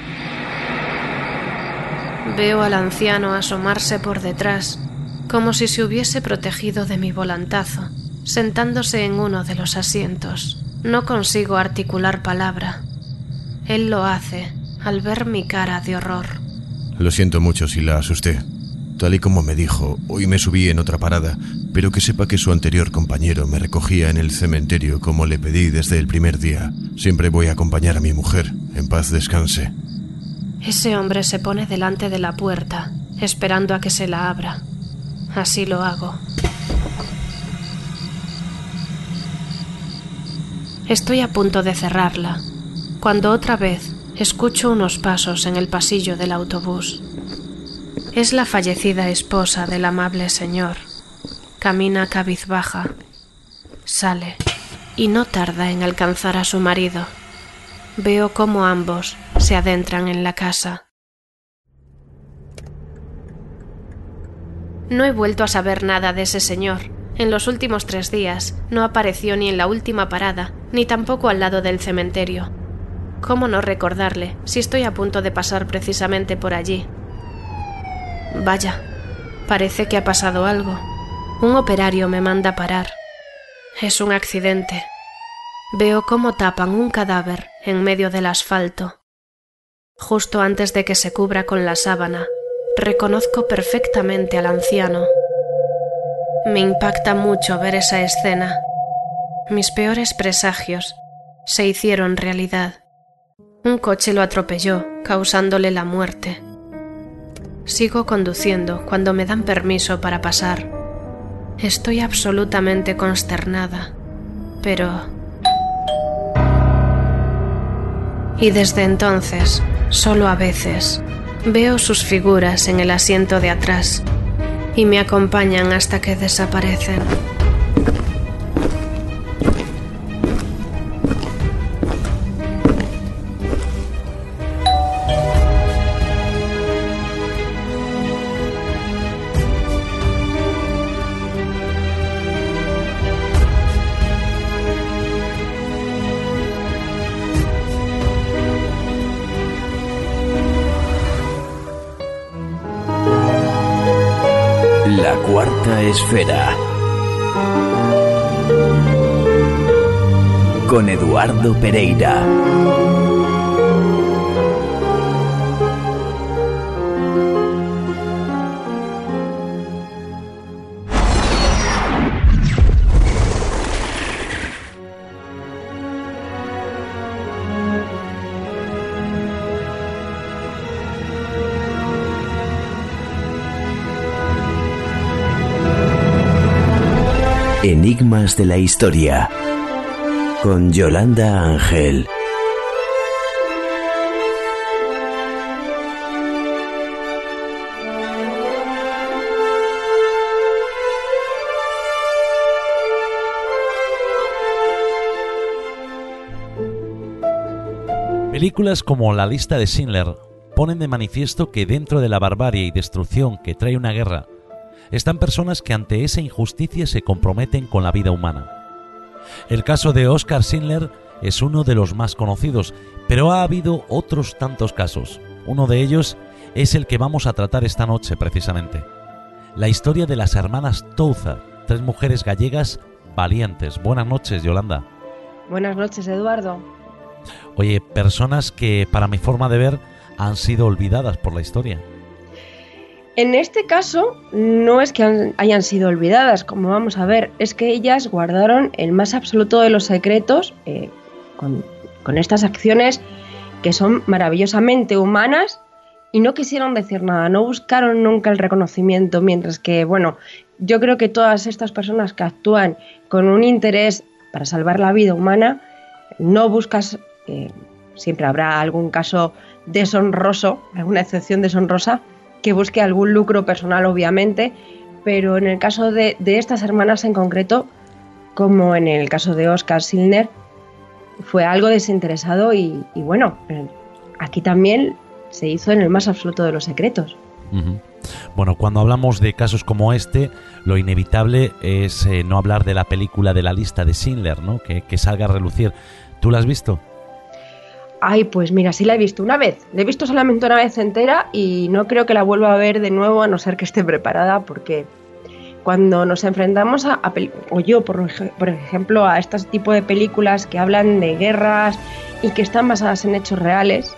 Veo al anciano asomarse por detrás, como si se hubiese protegido de mi volantazo, sentándose en uno de los asientos. No consigo articular palabra. Él lo hace al ver mi cara de horror. Lo siento mucho si la asusté. Tal y como me dijo, hoy me subí en otra parada, pero que sepa que su anterior compañero me recogía en el cementerio como le pedí desde el primer día. Siempre voy a acompañar a mi mujer. En paz descanse. Ese hombre se pone delante de la puerta, esperando a que se la abra. Así lo hago. Estoy a punto de cerrarla, cuando otra vez escucho unos pasos en el pasillo del autobús. Es la fallecida esposa del amable señor. Camina cabizbaja. Sale y no tarda en alcanzar a su marido. Veo cómo ambos se adentran en la casa. No he vuelto a saber nada de ese señor. En los últimos 3 días no apareció ni en la última parada, ni tampoco al lado del cementerio. ¿Cómo no recordarle si estoy a punto de pasar precisamente por allí? Vaya, parece que ha pasado algo. Un operario me manda parar. Es un accidente. Veo cómo tapan un cadáver en medio del asfalto. Justo antes de que se cubra con la sábana, reconozco perfectamente al anciano. Me impacta mucho ver esa escena. Mis peores presagios se hicieron realidad. Un coche lo atropelló, causándole la muerte. Sigo conduciendo cuando me dan permiso para pasar. Estoy absolutamente consternada, pero... Y desde entonces, solo a veces, veo sus figuras en el asiento de atrás y me acompañan hasta que desaparecen. La cuarta esfera. Con Eduardo Pereira. Enigmas de la historia con Yolanda Ángel. Películas como La lista de Schindler ponen de manifiesto que dentro de la barbarie y destrucción que trae una guerra, están personas que ante esa injusticia se comprometen con la vida humana. El caso de Oskar Schindler es uno de los más conocidos, pero ha habido otros tantos casos. Uno de ellos es el que vamos a tratar esta noche precisamente. La historia de las hermanas Touza, 3 mujeres gallegas valientes. Buenas noches, Yolanda. Buenas noches, Eduardo. Oye, personas que, para mi forma de ver, han sido olvidadas por la historia. En este caso, no es que hayan sido olvidadas, como vamos a ver, es que ellas guardaron el más absoluto de los secretos con estas acciones que son maravillosamente humanas y no quisieron decir nada, no buscaron nunca el reconocimiento, mientras que, bueno, yo creo que todas estas personas que actúan con un interés para salvar la vida humana, no buscas, siempre habrá algún caso deshonroso, alguna excepción deshonrosa, que busque algún lucro personal, obviamente, pero en el caso de estas hermanas en concreto, como en el caso de Oskar Schindler, fue algo desinteresado y bueno, aquí también se hizo en el más absoluto de los secretos. Uh-huh. Bueno, cuando hablamos de casos como este, lo inevitable es no hablar de la película de La lista de Schindler, ¿no? Que salga a relucir. ¿Tú la has visto? Ay, pues mira, sí la he visto una vez. La he visto solamente una vez entera y no creo que la vuelva a ver de nuevo, a no ser que esté preparada, porque cuando nos enfrentamos o yo, por ejemplo, a este tipo de películas que hablan de guerras y que están basadas en hechos reales,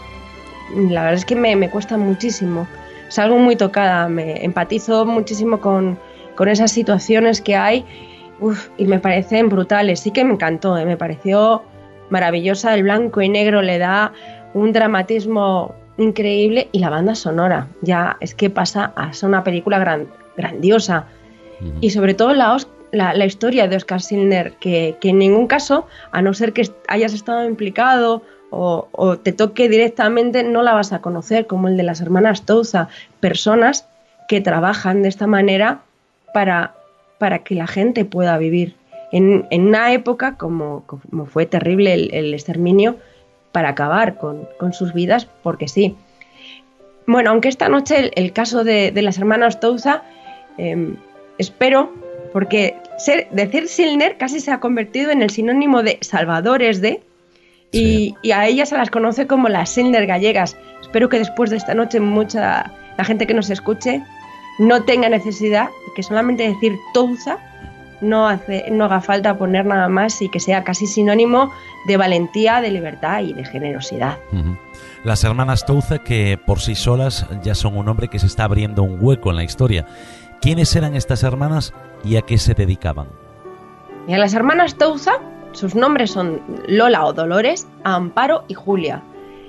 la verdad es que me cuesta muchísimo. Salgo muy tocada, me empatizo muchísimo con esas situaciones que hay y me parecen brutales. Sí que me encantó, me pareció maravillosa, el blanco y negro le da un dramatismo increíble y la banda sonora ya es que pasa a ser una película grandiosa. Uh-huh. Y sobre todo la historia de Oskar Schindler, que en ningún caso, a no ser que hayas estado implicado o te toque directamente, no la vas a conocer, como el de las hermanas Touza, personas que trabajan de esta manera para que la gente pueda vivir en una época como fue terrible el exterminio, para acabar con sus vidas, porque sí. Bueno, aunque esta noche el caso de las hermanas Touza, espero, porque decir Schindler casi se ha convertido en el sinónimo de salvadores de, sí. y a ellas se las conoce como las Schindler gallegas. Espero que después de esta noche la gente que nos escuche no tenga necesidad, y que solamente decir Touza no haga falta poner nada más, y que sea casi sinónimo de valentía, de libertad y de generosidad. Uh-huh. Las hermanas Touza, que por sí solas ya son un nombre que se está abriendo un hueco en la historia. ¿Quiénes eran estas hermanas y a qué se dedicaban? Y a las hermanas Touza, sus nombres son Lola o Dolores, Amparo y Julia,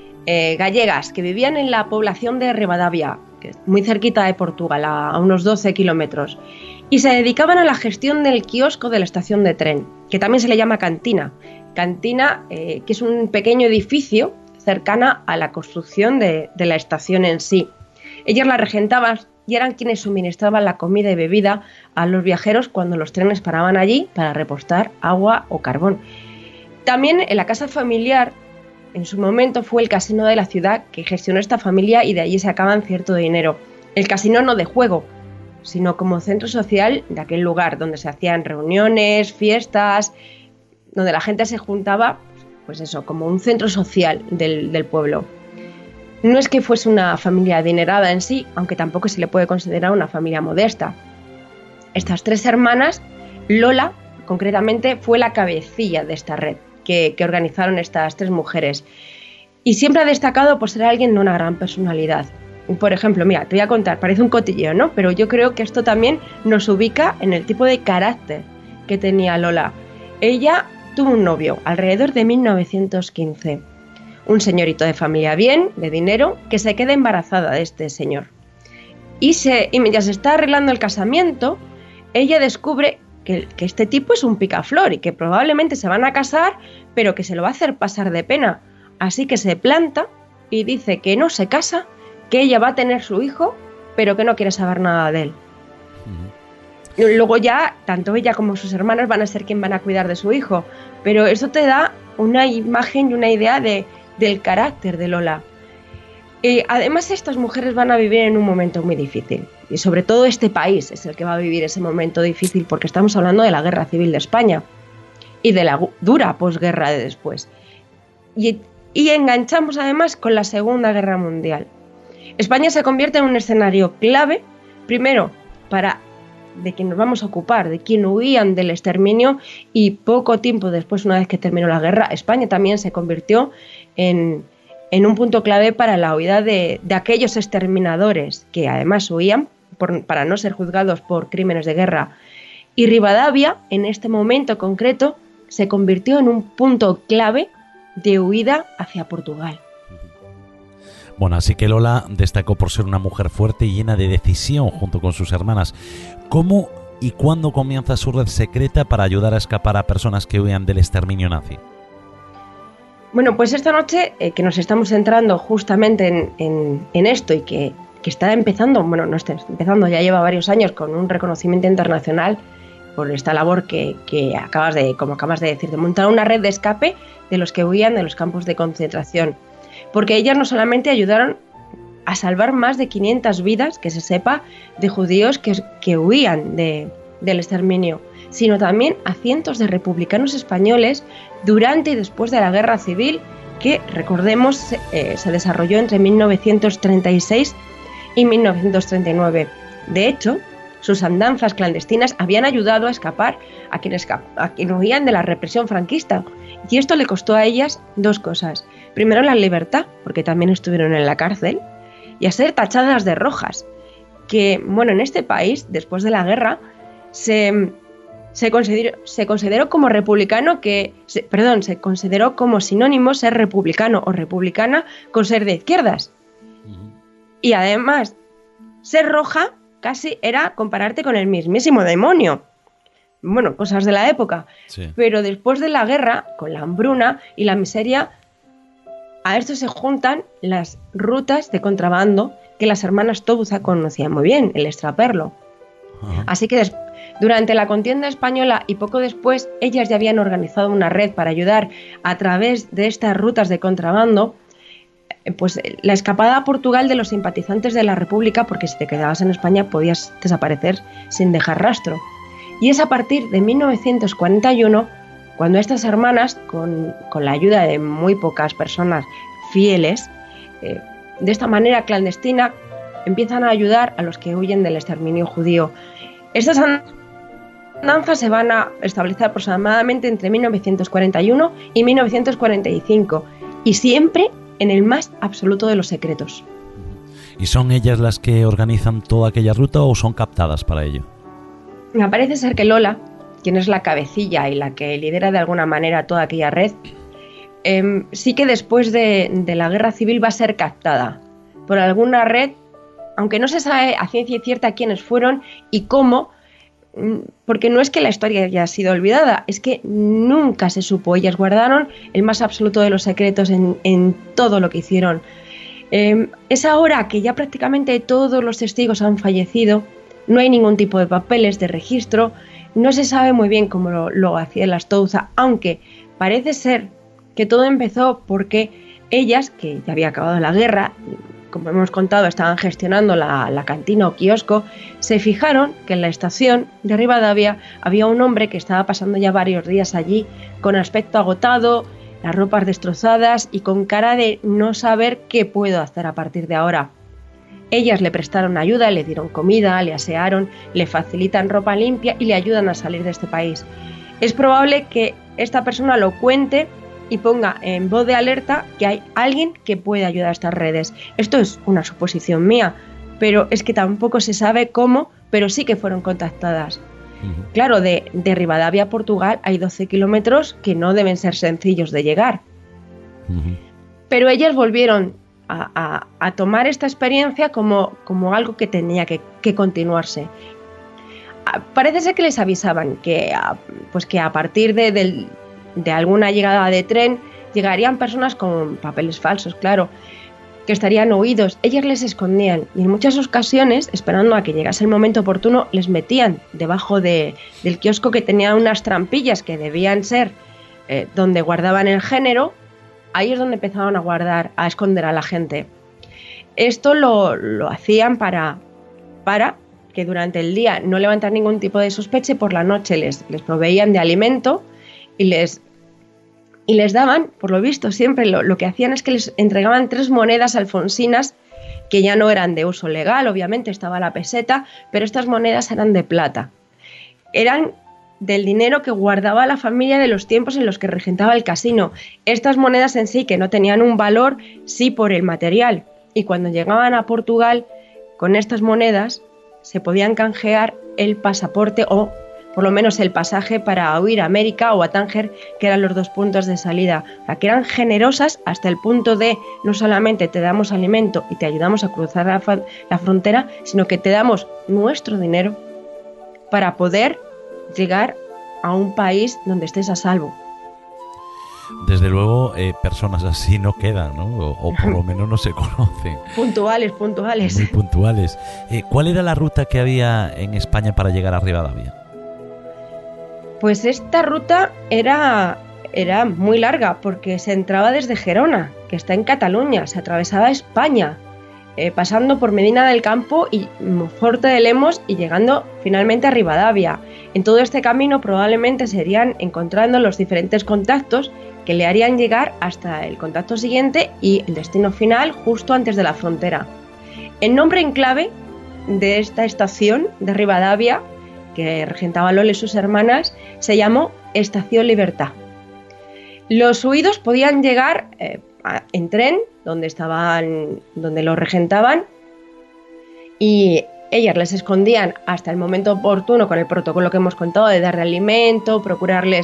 gallegas que vivían en la población de Ribadavia, que es muy cerquita de Portugal, a unos 12 kilómetros, y se dedicaban a la gestión del kiosco de la estación de tren, que también se le llama cantina. Cantina, que es un pequeño edificio cercana a la construcción de la estación en sí. Ellas la regentaban y eran quienes suministraban la comida y bebida a los viajeros cuando los trenes paraban allí para repostar agua o carbón. También en la casa familiar, en su momento, fue el casino de la ciudad que gestionó esta familia, y de allí sacaban cierto dinero. El casino no de juego, sino como centro social de aquel lugar donde se hacían reuniones, fiestas, donde la gente se juntaba, pues eso, como un centro social del pueblo. No es que fuese una familia adinerada en sí, aunque tampoco se le puede considerar una familia modesta. Estas 3 hermanas, Lola, concretamente, fue la cabecilla de esta red que organizaron estas 3 mujeres. Y siempre ha destacado por ser alguien de una gran personalidad. Por ejemplo, mira, te voy a contar, parece un cotilleo, ¿no? Pero yo creo que esto también nos ubica en el tipo de carácter que tenía Lola. Ella tuvo un novio alrededor de 1915. Un señorito de familia bien, de dinero, que se queda embarazada de este señor. Y mientras se está arreglando el casamiento, ella descubre que este tipo es un picaflor y que probablemente se van a casar, pero que se lo va a hacer pasar de pena. Así que se planta y dice que no se casa, que ella va a tener su hijo, pero que no quiere saber nada de él. Luego ya, tanto ella como sus hermanos van a ser quien van a cuidar de su hijo, pero eso te da una imagen y una idea del carácter de Lola. Además, estas mujeres van a vivir en un momento muy difícil, y sobre todo este país es el que va a vivir ese momento difícil, porque estamos hablando de la Guerra Civil de España y de la dura posguerra de después. Y enganchamos además con la Segunda Guerra Mundial. España se convierte en un escenario clave, primero, de quien nos vamos a ocupar, de quien huían del exterminio, y poco tiempo después, una vez que terminó la guerra, España también se convirtió en un punto clave para la huida de aquellos exterminadores que además huían para no ser juzgados por crímenes de guerra. Y Rivadavia, en este momento concreto, se convirtió en un punto clave de huida hacia Portugal. Bueno, así que Lola destacó por ser una mujer fuerte y llena de decisión junto con sus hermanas. ¿Cómo y cuándo comienza su red secreta para ayudar a escapar a personas que huían del exterminio nazi? Bueno, pues esta noche que nos estamos centrando justamente en esto y que está empezando, bueno, no está empezando, ya lleva varios años con un reconocimiento internacional por esta labor que acabas de decir, de montar una red de escape de los que huían de los campos de concentración. Porque ellas no solamente ayudaron a salvar más de 500 vidas, que se sepa, de judíos que huían del exterminio, sino también a cientos de republicanos españoles durante y después de la Guerra Civil, que, recordemos, se desarrolló entre 1936 y 1939. De hecho, sus andanzas clandestinas habían ayudado a escapar a quienes huían de la represión franquista, y esto le costó a ellas dos cosas. Primero, la libertad, porque también estuvieron en la cárcel, y a ser tachadas de rojas, que, bueno, en este país, después de la guerra, se consideró como republicano se consideró como sinónimo ser republicano o republicana con ser de izquierdas. Y además, ser roja casi era compararte con el mismísimo demonio. Bueno, cosas de la época. Sí. Pero después de la guerra, con la hambruna y la miseria, a esto se juntan las rutas de contrabando que las hermanas Touza conocían muy bien, el extraperlo. Así que durante la contienda española y poco después, ellas ya habían organizado una red para ayudar a través de estas rutas de contrabando, pues la escapada a Portugal de los simpatizantes de la República, porque si te quedabas en España podías desaparecer sin dejar rastro. Y es a partir de 1941 cuando estas hermanas, con la ayuda de muy pocas personas fieles, de esta manera clandestina, empiezan a ayudar a los que huyen del exterminio judío. Estas andanzas se van a establecer aproximadamente entre 1941 y 1945, y siempre en el más absoluto de los secretos. ¿Y son ellas las que organizan toda aquella ruta o son captadas para ello? Me parece ser que Lola, quien es la cabecilla y la que lidera de alguna manera toda aquella red, sí que después de la guerra civil va a ser captada por alguna red, aunque no se sabe a ciencia cierta quiénes fueron y cómo, porque no es que la historia haya sido olvidada, es que nunca se supo. Ellas guardaron el más absoluto de los secretos en todo lo que hicieron. Es ahora que ya prácticamente todos los testigos han fallecido, no hay ningún tipo de papeles de registro, no se sabe muy bien cómo lo hacían las Touza, aunque parece ser que todo empezó porque ellas, que ya había acabado la guerra, como hemos contado, estaban gestionando la cantina o kiosco, se fijaron que en la estación de Rivadavia había un hombre que estaba pasando ya varios días allí con aspecto agotado, las ropas destrozadas y con cara de no saber qué puedo hacer a partir de ahora. Ellas le prestaron ayuda, le dieron comida, le asearon, le facilitan ropa limpia y le ayudan a salir de este país. Es probable que esta persona lo cuente y ponga en voz de alerta que hay alguien que puede ayudar a estas redes. Esto es una suposición mía, pero es que tampoco se sabe cómo, pero sí que fueron contactadas. Claro, de Rivadavia a Portugal hay 12 kilómetros que no deben ser sencillos de llegar. Pero ellas volvieron a tomar esta experiencia como algo que tenía que continuarse. Parece ser que les avisaban que a partir de alguna llegada de tren llegarían personas con papeles falsos, claro, que estarían huidos. Ellas les escondían y en muchas ocasiones, esperando a que llegase el momento oportuno, les metían debajo del kiosco, que tenía unas trampillas que debían ser donde guardaban el género. Ahí es donde empezaban a esconder a la gente. Esto lo hacían para que durante el día no levantar ningún tipo de sospecha, y por la noche les proveían de alimento y les daban, por lo visto, siempre lo que hacían es que les entregaban 3 monedas alfonsinas, que ya no eran de uso legal, obviamente estaba la peseta, pero estas monedas eran de plata. Eran del dinero que guardaba la familia de los tiempos en los que regentaba el casino. Estas monedas en sí, que no tenían un valor, sí por el material. Y cuando llegaban a Portugal, con estas monedas se podían canjear el pasaporte, o por lo menos el pasaje para huir a América o a Tánger, que eran los 2 puntos de salida. O sea, que eran generosas hasta el punto de no solamente te damos alimento y te ayudamos a cruzar la frontera, sino que te damos nuestro dinero para poder llegar a un país donde estés a salvo. Desde luego, personas así no quedan, ¿no? O por lo menos no se conocen. Puntuales. Muy puntuales. ¿Cuál era la ruta que había en España para llegar a Rivadavia? Pues esta ruta era muy larga, porque se entraba desde Gerona, que está en Cataluña, se atravesaba España, pasando por Medina del Campo y Forte de Lemos y llegando finalmente a Rivadavia. En todo este camino probablemente se irían encontrando los diferentes contactos que le harían llegar hasta el contacto siguiente y el destino final justo antes de la frontera. El nombre en clave de esta estación de Rivadavia, que regentaba Lola y sus hermanas, se llamó Estación Libertad. Los huidos podían llegar en tren, donde los regentaban, y ellas les escondían hasta el momento oportuno, con el protocolo que hemos contado de darle alimento, procurarles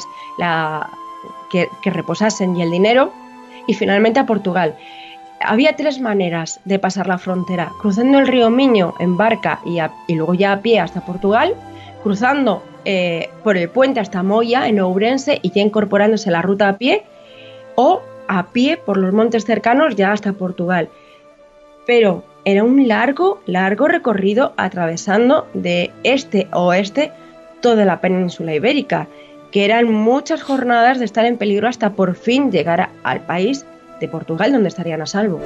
que reposasen y el dinero, y finalmente a Portugal. Había 3 maneras de pasar la frontera: cruzando el río Miño en barca y luego ya a pie hasta Portugal, cruzando por el puente hasta Moia, en Ourense, y ya incorporándose la ruta a pie, o a pie por los montes cercanos ya hasta Portugal. Pero era un largo recorrido, atravesando de este a oeste toda la península ibérica, que eran muchas jornadas de estar en peligro hasta por fin llegar al país de Portugal, donde estarían a salvo.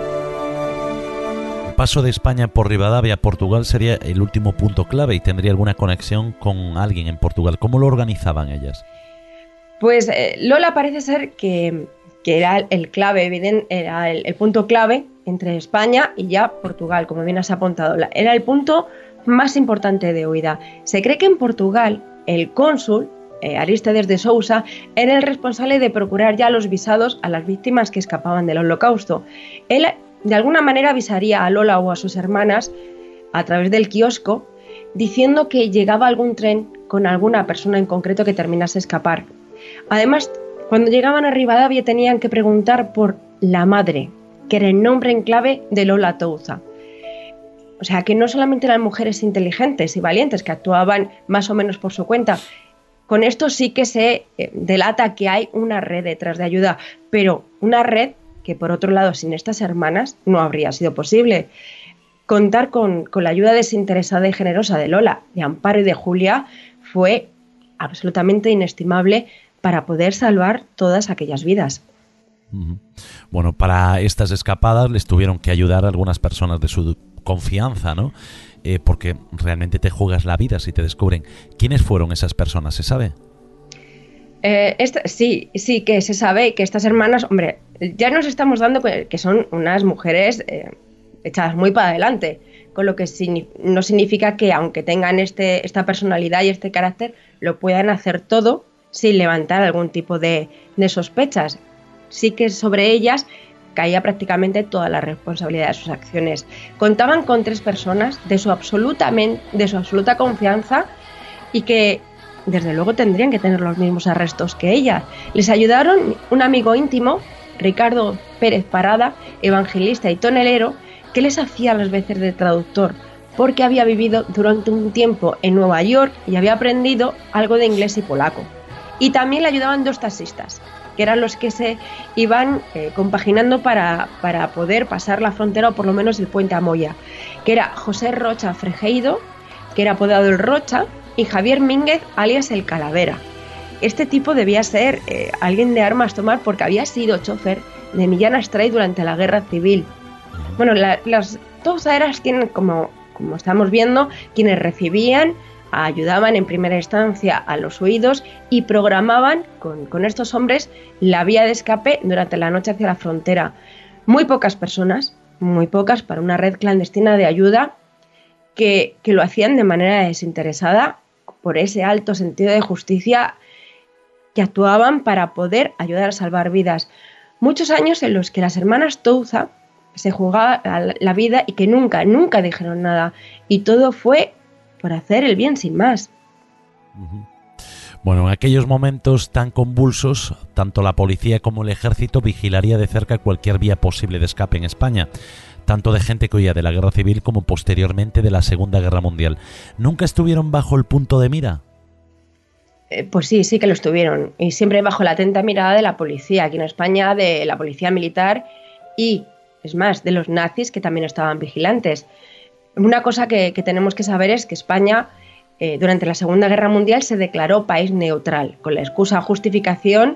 El paso de España por Rivadavia a Portugal sería el último punto clave, y tendría alguna conexión con alguien en Portugal. ¿Cómo lo organizaban ellas? Pues Lola parece ser que era el clave, era el punto clave entre España y ya Portugal, como bien has apuntado. Era el punto más importante de huida. Se cree que en Portugal el cónsul, Arístedes de Sousa, era el responsable de procurar ya los visados a las víctimas que escapaban del Holocausto. Él de alguna manera avisaría a Lola o a sus hermanas a través del kiosco, diciendo que llegaba algún tren con alguna persona en concreto que terminase de escapar. Además, cuando llegaban a Rivadavia tenían que preguntar por la madre, que era el nombre en clave de Lola Touza. O sea, que no solamente eran mujeres inteligentes y valientes que actuaban más o menos por su cuenta. Con esto sí que se delata que hay una red detrás de ayuda, pero una red que, por otro lado, sin estas hermanas no habría sido posible. Contar con la ayuda desinteresada y generosa de Lola, de Amparo y de Julia fue absolutamente inestimable para poder salvar todas aquellas vidas. Bueno, para estas escapadas les tuvieron que ayudar algunas personas de su confianza, ¿no? Porque realmente te juegas la vida si te descubren. ¿Quiénes fueron esas personas? ¿Se sabe? Sí, que se sabe que estas hermanas, hombre, ya nos estamos dando que son unas mujeres echadas muy para adelante, con lo que no significa que, aunque tengan esta personalidad y este carácter, lo puedan hacer todo sin levantar algún tipo de sospechas. Sí que sobre ellas caía prácticamente toda la responsabilidad de sus acciones. Contaban con 3 personas de su absoluta confianza y que desde luego tendrían que tener los mismos arrestos que ella. Les ayudaron un amigo íntimo, Ricardo Pérez Parada, evangelista y tonelero, que les hacía las veces de traductor, porque había vivido durante un tiempo en Nueva York y había aprendido algo de inglés y polaco. Y también le ayudaban 2 taxistas, que eran los que se iban compaginando para poder pasar la frontera, o por lo menos el puente a Moya, que era José Rocha Frejeido, que era apodado el Rocha, y Javier Mínguez, alias el Calavera. Este tipo debía ser alguien de armas tomar, porque había sido chofer de Millán Astray durante la Guerra Civil. Bueno, las tauzaeras tienen, como estamos viendo, quienes recibían, ayudaban en primera instancia a los huidos y programaban con estos hombres la vía de escape durante la noche hacia la frontera. Muy pocas personas, muy pocas, para una red clandestina de ayuda que lo hacían de manera desinteresada, por ese alto sentido de justicia, que actuaban para poder ayudar a salvar vidas. Muchos años en los que las hermanas Touza se jugaban la vida y que nunca dijeron nada, y todo fue por hacer el bien sin más. Bueno, en aquellos momentos tan convulsos, tanto la policía como el ejército vigilaría de cerca cualquier vía posible de escape en España, tanto de gente que huía de la Guerra Civil como posteriormente de la Segunda Guerra Mundial. ¿Nunca estuvieron bajo el punto de mira? Pues sí que lo estuvieron, y siempre bajo la atenta mirada de la policía, aquí en España, de la policía militar y, es más, de los nazis, que también estaban vigilantes. Una cosa que tenemos que saber es que España, durante la Segunda Guerra Mundial, se declaró país neutral, con la excusa o justificación.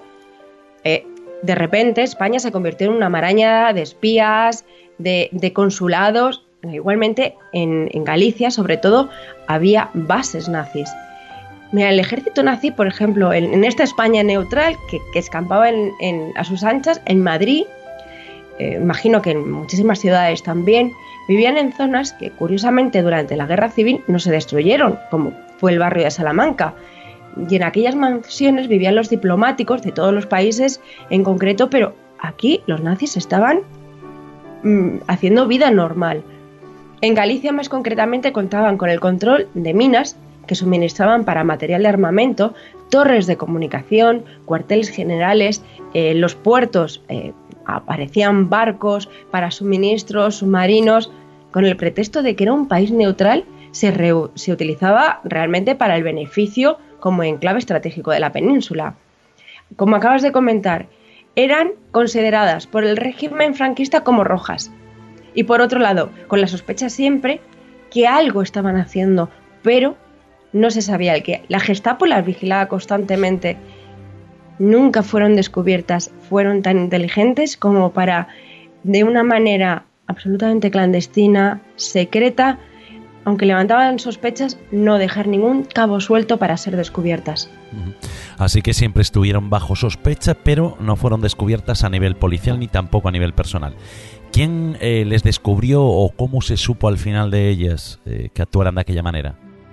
De repente, España se convirtió en una maraña de espías, de consulados. Igualmente, en Galicia, sobre todo, había bases nazis. Mira, el ejército nazi, por ejemplo, en esta España neutral, que escampaba a sus anchas, en Madrid, imagino que en muchísimas ciudades también, vivían en zonas que, curiosamente, durante la Guerra Civil no se destruyeron, como fue el barrio de Salamanca. Y en aquellas mansiones vivían los diplomáticos de todos los países en concreto, pero aquí los nazis estaban haciendo vida normal. En Galicia, más concretamente, contaban con el control de minas que suministraban para material de armamento, torres de comunicación, cuarteles generales, los puertos, aparecían barcos para suministros submarinos. Con el pretexto de que era un país neutral, se utilizaba realmente para el beneficio como enclave estratégico de la península. Como acabas de comentar, eran consideradas por el régimen franquista como rojas. Y por otro lado, con la sospecha siempre que algo estaban haciendo, pero no se sabía el qué. La Gestapo las vigilaba constantemente. Nunca fueron descubiertas. Fueron tan inteligentes como para, de una manera absolutamente clandestina, secreta, aunque levantaban sospechas, no dejar ningún cabo suelto para ser descubiertas. Así que siempre estuvieron bajo sospecha, pero no fueron descubiertas a nivel policial ni tampoco a nivel personal. ¿Quién les descubrió o cómo se supo al final de ellas que actuaran de aquella manera?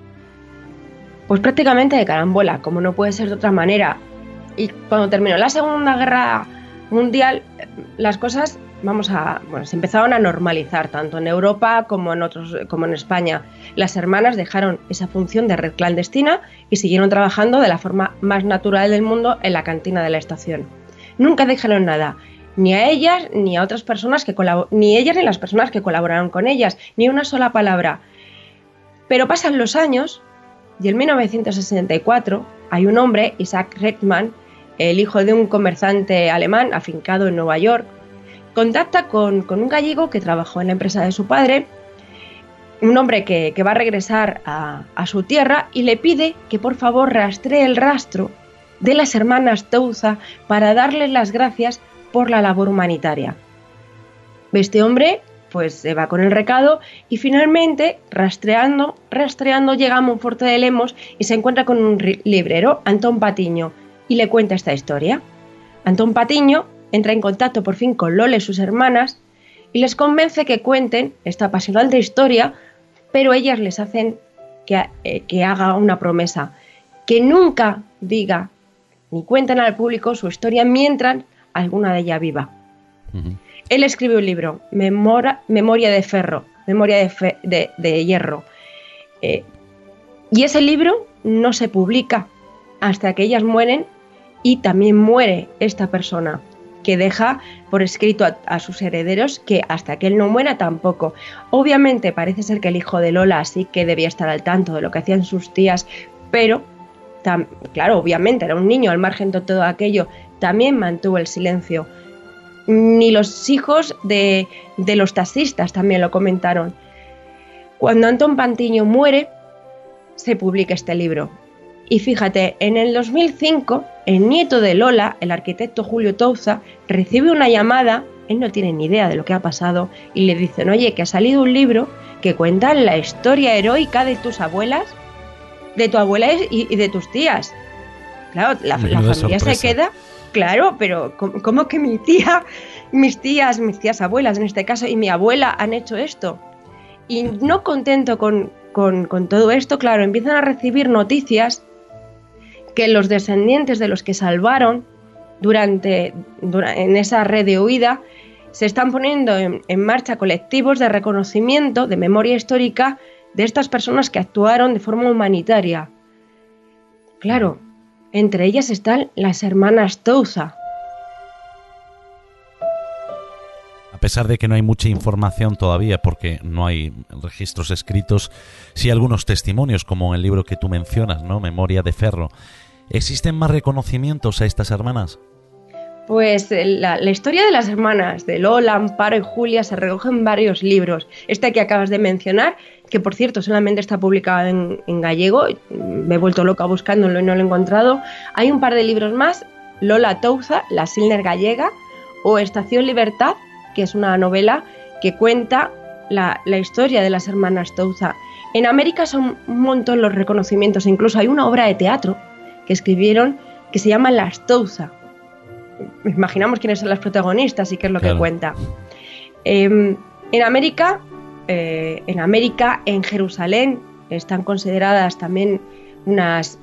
Pues prácticamente de carambola, como no puede ser de otra manera. Y cuando terminó la Segunda Guerra Mundial, las cosas se empezaron a normalizar, tanto en Europa como en España. Las hermanas dejaron esa función de red clandestina y siguieron trabajando de la forma más natural del mundo en la cantina de la estación. Nunca dijeron nada, ni a ellas ni a otras personas ni ellas ni las personas que colaboraron con ellas, ni una sola palabra. Pero pasan los años y en 1964 hay un hombre, Isaac Reckman, el hijo de un comerciante alemán afincado en Nueva York, contacta con un gallego que trabajó en la empresa de su padre, un hombre que va a regresar a su tierra, y le pide que por favor rastree el rastro de las hermanas Touza para darles las gracias por la labor humanitaria. Este hombre pues se va con el recado y finalmente, rastreando, llega a Monforte de Lemos y se encuentra con un librero, Antón Patiño, y le cuenta esta historia. Antón Patiño entra en contacto por fin con Lola y sus hermanas y les convence que cuenten esta apasionante historia, pero ellas les hacen que haga una promesa, que nunca diga ni cuenten al público su historia mientras alguna de ellas viva. Uh-huh. Él escribe un libro, Memoria de Ferro, Memoria de Hierro, y ese libro no se publica hasta que ellas mueren y también muere esta persona. que deja por escrito a sus herederos que hasta que él no muera tampoco. Obviamente parece ser que el hijo de Lola sí que debía estar al tanto de lo que hacían sus tías, pero claro, obviamente era un niño al margen de todo aquello, también mantuvo el silencio. Ni los hijos de los taxistas también lo comentaron. Cuando Antón Patiño muere, se publica este libro. Y fíjate, en el 2005, el nieto de Lola, el arquitecto Julio Touza, recibe una llamada, él no tiene ni idea de lo que ha pasado, y le dicen, oye, que ha salido un libro que cuenta la historia heroica de tus abuelas, de tu abuela y de tus tías. Claro, la familia se queda, claro, pero ¿cómo que mis tías abuelas en este caso, y mi abuela han hecho esto? Y no contento con todo esto, claro, empiezan a recibir noticias que los descendientes de los que salvaron en esa red de huida se están poniendo en marcha colectivos de reconocimiento, de memoria histórica de estas personas que actuaron de forma humanitaria. Claro, entre ellas están las hermanas Touza. A pesar de que no hay mucha información todavía, porque no hay registros escritos, sí algunos testimonios, como en el libro que tú mencionas, ¿no? Memoria de Ferro. ¿Existen más reconocimientos a estas hermanas? Pues la historia de las hermanas, de Lola, Amparo y Julia, se recoge en varios libros. Este que acabas de mencionar, que por cierto solamente está publicado en gallego, me he vuelto loca buscándolo y no lo he encontrado. Hay un par de libros más, Lola Touza, la Silner gallega, o Estación Libertad, que es una novela que cuenta la historia de las hermanas Touza. En América son un montón los reconocimientos, incluso hay una obra de teatro que escribieron que se llama Las Touza. Imaginamos quiénes son las protagonistas y qué es lo que cuenta. En América, en Jerusalén, están consideradas también unos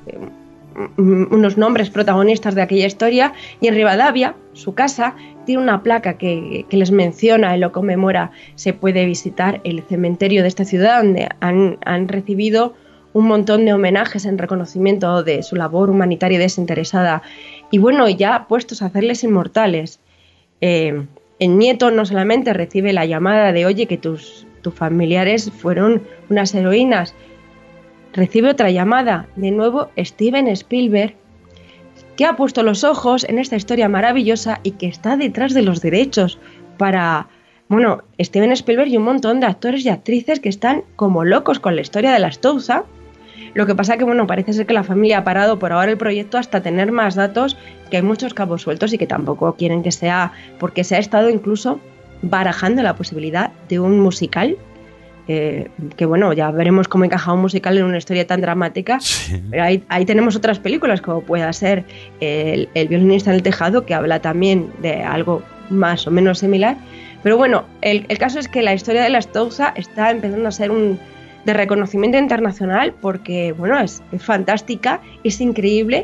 nombres protagonistas de aquella historia, y en Rivadavia, su casa, tiene una placa que les menciona y lo conmemora. Se puede visitar el cementerio de esta ciudad, donde han recibido un montón de homenajes en reconocimiento de su labor humanitaria y desinteresada. Y bueno, ya puestos a hacerles inmortales, el nieto no solamente recibe la llamada de oye, que tus familiares fueron unas heroínas, recibe otra llamada, de nuevo Steven Spielberg, que ha puesto los ojos en esta historia maravillosa y que está detrás de los derechos para, bueno, Steven Spielberg y un montón de actores y actrices que están como locos con la historia de las Touza. Lo que pasa que, bueno, parece ser que la familia ha parado por ahora el proyecto hasta tener más datos, que hay muchos cabos sueltos y que tampoco quieren que sea, porque se ha estado incluso barajando la posibilidad de un musical, que bueno, ya veremos cómo encaja un musical en una historia tan dramática. Sí. Pero ahí tenemos otras películas, como pueda ser el violinista en el tejado, que habla también de algo más o menos similar. Pero bueno, el caso es que la historia de las Touza está empezando a ser de reconocimiento internacional, porque bueno, es fantástica, es increíble,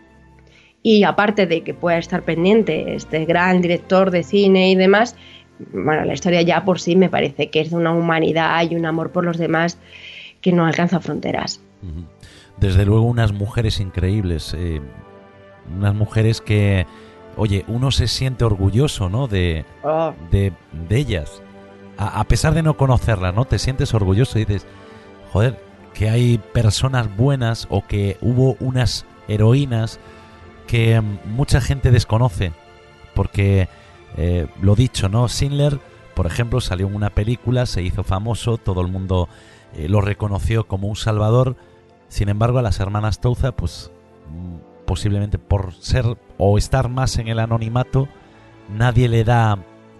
y aparte de que pueda estar pendiente este gran director de cine y demás, bueno, la historia ya por sí me parece que es de una humanidad y un amor por los demás que no alcanza fronteras. Desde luego unas mujeres increíbles, unas mujeres que, oye, uno se siente orgulloso, ¿no? de ellas. A pesar de no conocerlas, ¿no? Te sientes orgulloso y dices, joder, que hay personas buenas, o que hubo unas heroínas que mucha gente desconoce, porque lo dicho, ¿no? Schindler, por ejemplo, salió en una película, se hizo famoso, todo el mundo lo reconoció como un salvador. Sin embargo, a las hermanas Touza, pues posiblemente por ser o estar más en el anonimato, nadie le da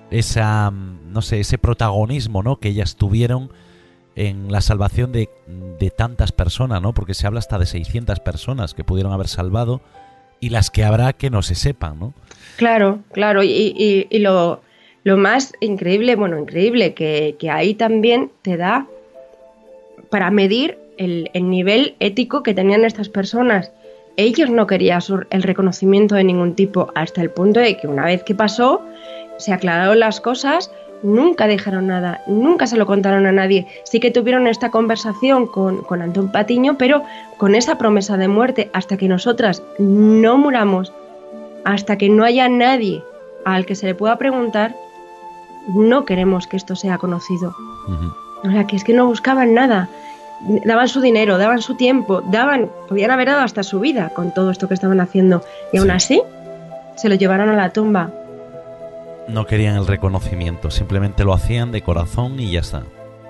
ese protagonismo, ¿no? que ellas tuvieron en la salvación de tantas personas, ¿no? Porque se habla hasta de 600 personas que pudieron haber salvado, y las que habrá que no se sepan, ¿no? Claro, y lo más increíble, que ahí también te da para medir el nivel ético que tenían estas personas. Ellos no querían el reconocimiento de ningún tipo, hasta el punto de que una vez que pasó, se aclararon las cosas, nunca dijeron nada, nunca se lo contaron a nadie. Sí que tuvieron esta conversación con Antón Patiño, pero con esa promesa de muerte: hasta que nosotras no muramos, hasta que no haya nadie al que se le pueda preguntar, no queremos que esto sea conocido. O sea, que es que no buscaban nada. Daban su dinero, daban su tiempo, podían haber dado hasta su vida con todo esto que estaban haciendo. Y aún así, se lo llevaron a la tumba. No querían el reconocimiento, simplemente lo hacían de corazón y ya está.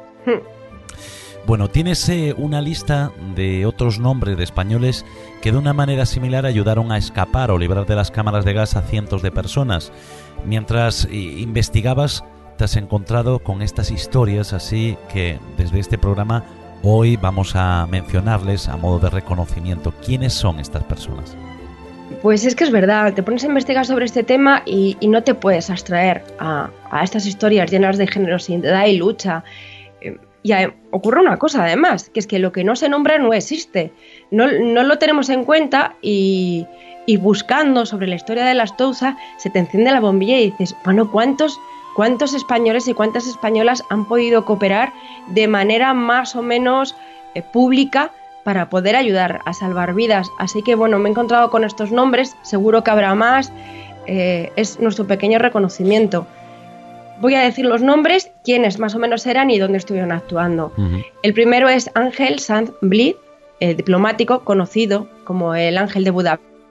Bueno, tienes una lista de otros nombres de españoles que de una manera similar ayudaron a escapar o librar de las cámaras de gas a cientos de personas. Mientras investigabas, te has encontrado con estas historias, así que desde este programa hoy vamos a mencionarles a modo de reconocimiento. ¿Quiénes son estas personas? Pues es que es verdad, te pones a investigar sobre este tema y no te puedes abstraer a estas historias llenas de generosidad y lucha. Y ocurre una cosa además, que es que lo que no se nombra no existe. No lo tenemos en cuenta y buscando sobre la historia de las Touza se te enciende la bombilla y dices, bueno, ¿cuántos españoles y cuántas españolas han podido cooperar de manera más o menos pública para poder ayudar a salvar vidas? Así que bueno, me he encontrado con estos nombres, seguro que habrá más, es nuestro pequeño reconocimiento. Voy a decir los nombres, quiénes más o menos eran y dónde estuvieron actuando. El primero es Ángel Sanz Blind, diplomático conocido como el Ángel de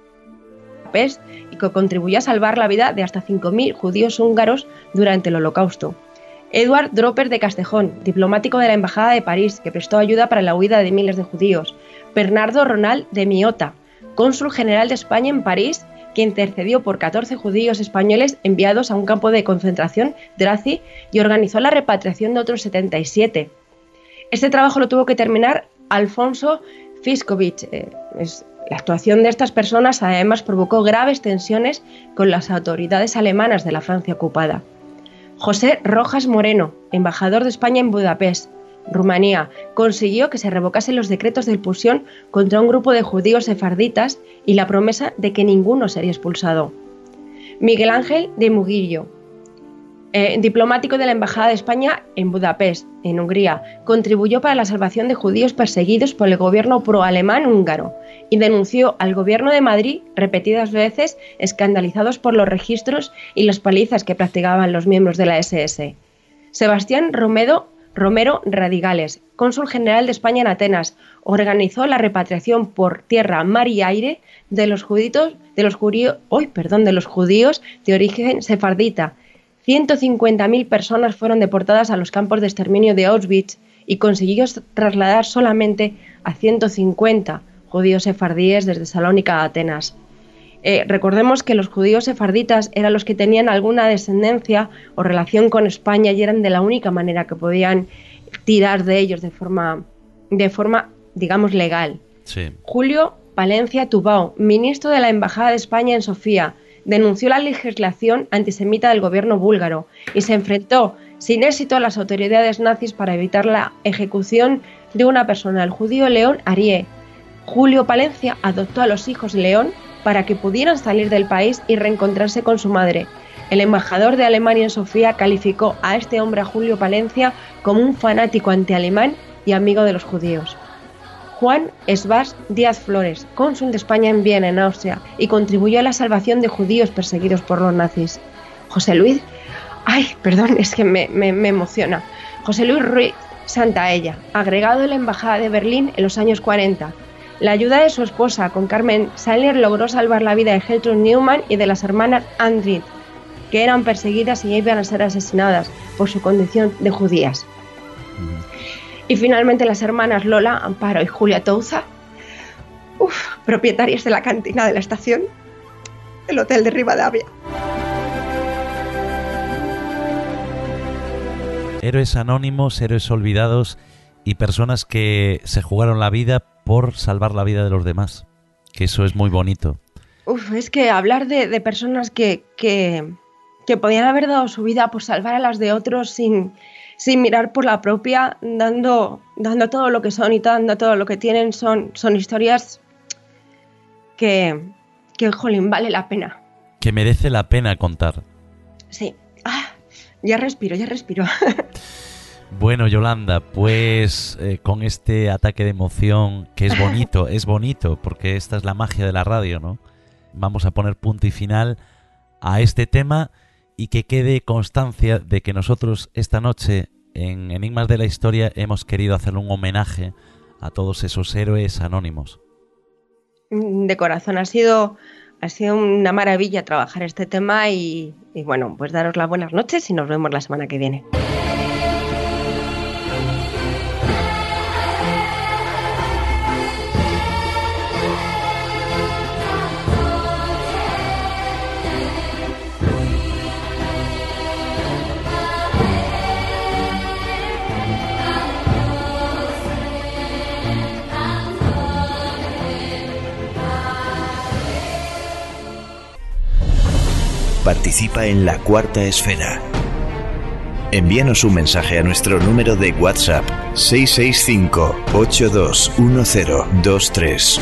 Budapest y que contribuyó a salvar la vida de hasta 5.000 judíos húngaros durante el Holocausto. Eduard Dropper de Castejón, diplomático de la Embajada de París, que prestó ayuda para la huida de miles de judíos. Bernardo Ronald de Miota, cónsul general de España en París, que intercedió por 14 judíos españoles enviados a un campo de concentración, Drazi, y organizó la repatriación de otros 77. Este trabajo lo tuvo que terminar Alfonso Fiskovich. La actuación de estas personas además provocó graves tensiones con las autoridades alemanas de la Francia ocupada. José Rojas Moreno, embajador de España en Budapest, Rumanía, consiguió que se revocasen los decretos de expulsión contra un grupo de judíos sefarditas y la promesa de que ninguno sería expulsado. Miguel Ángel de Murillo, diplomático de la Embajada de España en Budapest, en Hungría, contribuyó para la salvación de judíos perseguidos por el gobierno pro-alemán húngaro y denunció al gobierno de Madrid repetidas veces, escandalizados por los registros y las palizas que practicaban los miembros de la SS. Sebastián Romero Radigales, cónsul general de España en Atenas, organizó la repatriación por tierra, mar y aire de los judíos de origen sefardita. 150.000 personas fueron deportadas a los campos de exterminio de Auschwitz y consiguió trasladar solamente a 150 judíos sefardíes desde Salónica a Atenas. Recordemos que los judíos sefarditas eran los que tenían alguna descendencia o relación con España y eran de la única manera que podían tirar de ellos de forma digamos, legal. Sí. Julio Palencia Tubao, ministro de la Embajada de España en Sofía, denunció la legislación antisemita del gobierno búlgaro y se enfrentó sin éxito a las autoridades nazis para evitar la ejecución de una persona, el judío León Arie. Julio Palencia adoptó a los hijos León para que pudieran salir del país y reencontrarse con su madre. El embajador de Alemania en Sofía calificó a este hombre, a Julio Palencia, como un fanático antialemán y amigo de los judíos. Juan Esbás Díaz Flores, cónsul de España en Viena, en Austria, y contribuyó a la salvación de judíos perseguidos por los nazis. José Luis... es que me emociona. José Luis Ruiz Santaella, agregado de la Embajada de Berlín en los años 40. La ayuda de su esposa, con Carmen Saller, logró salvar la vida de Gertrude Neumann y de las hermanas Andrit, que eran perseguidas y iban a ser asesinadas por su condición de judías. Y finalmente las hermanas Lola, Amparo y Julia Touza, propietarias de la cantina de la estación del Hotel de Rivadavia. Héroes anónimos, héroes olvidados y personas que se jugaron la vida por salvar la vida de los demás, que eso es muy bonito. Es que hablar de personas que podían haber dado su vida por salvar a las de otros sin mirar por la propia, dando todo lo que son y dando todo lo que tienen, son historias que jolín, vale la pena. Que merece la pena contar. Sí. Ya respiro. Bueno, Yolanda, pues con este ataque de emoción, que es bonito, porque esta es la magia de la radio, ¿no? Vamos a poner punto y final a este tema y que quede constancia de que nosotros esta noche en Enigmas de la Historia hemos querido hacer un homenaje a todos esos héroes anónimos. De corazón, ha sido una maravilla trabajar este tema y bueno, pues daros las buenas noches y nos vemos la semana que viene. Participa en La Cuarta Esfera. Envíanos un mensaje a nuestro número de WhatsApp 665-821023.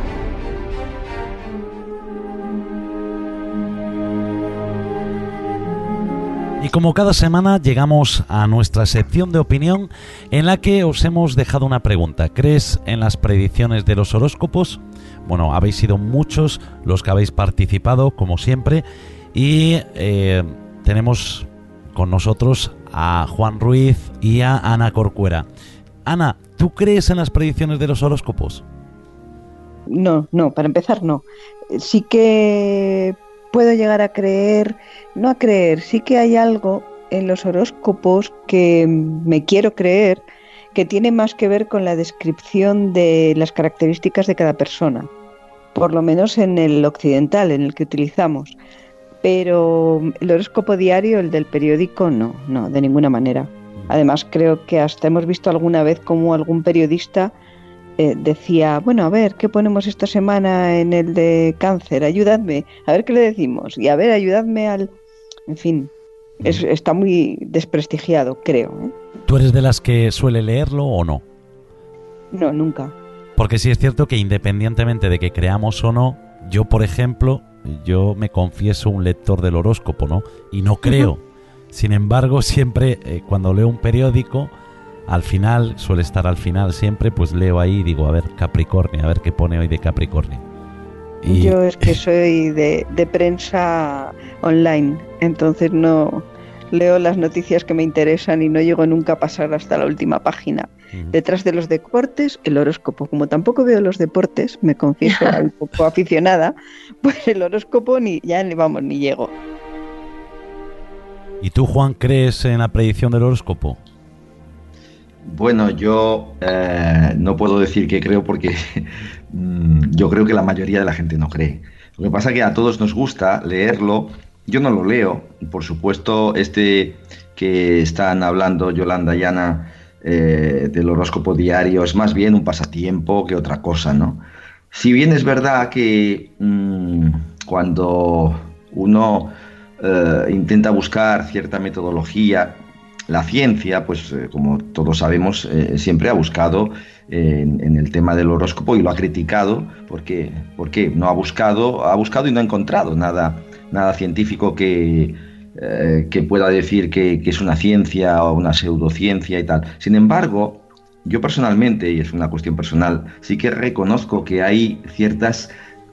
Y como cada semana llegamos a nuestra sección de opinión en la que os hemos dejado una pregunta. ¿Crees en las predicciones de los horóscopos? Bueno, habéis sido muchos los que habéis participado, como siempre. Y tenemos con nosotros a Juan Ruiz y a Ana Corcuera. Ana, ¿tú crees en las predicciones de los horóscopos? No, para empezar no. Sí que puedo llegar a creer, sí que hay algo en los horóscopos que me quiero creer que tiene más que ver con la descripción de las características de cada persona, por lo menos en el occidental, en el que utilizamos. Pero el horóscopo diario, el del periódico, no, de ninguna manera. Además, creo que hasta hemos visto alguna vez como algún periodista decía, bueno, a ver, ¿qué ponemos esta semana en el de cáncer? Ayudadme, a ver qué le decimos. Y a ver, ayudadme al... En fin, está muy desprestigiado, creo. ¿Tú eres de las que suele leerlo o no? No, nunca. Porque sí es cierto que independientemente de que creamos o no, yo, por ejemplo... Yo me confieso un lector del horóscopo, ¿no? Y no creo. Sin embargo, siempre cuando leo un periódico, al final, suele estar al final siempre, pues leo ahí y digo, a ver, Capricornio, a ver qué pone hoy de Capricornio. Y... Yo es que soy de prensa online, entonces no leo las noticias que me interesan y no llego nunca a pasar hasta la última página. Detrás de los deportes, el horóscopo. Como tampoco veo los deportes, me confieso un poco aficionada, pues el horóscopo ni llego. ¿Y tú, Juan, crees en la predicción del horóscopo? Bueno, yo no puedo decir que creo porque yo creo que la mayoría de la gente no cree. Lo que pasa es que a todos nos gusta leerlo. Yo no lo leo. Por supuesto, que están hablando Yolanda y Ana del horóscopo diario es más bien un pasatiempo que otra cosa, ¿no? Si bien es verdad que cuando uno intenta buscar cierta metodología, la ciencia, pues como todos sabemos, siempre ha buscado en el tema del horóscopo y lo ha criticado porque no ha buscado y no ha encontrado nada científico que pueda decir que es una ciencia o una pseudociencia y tal. Sin embargo, yo personalmente, y es una cuestión personal, sí que reconozco que hay ciertas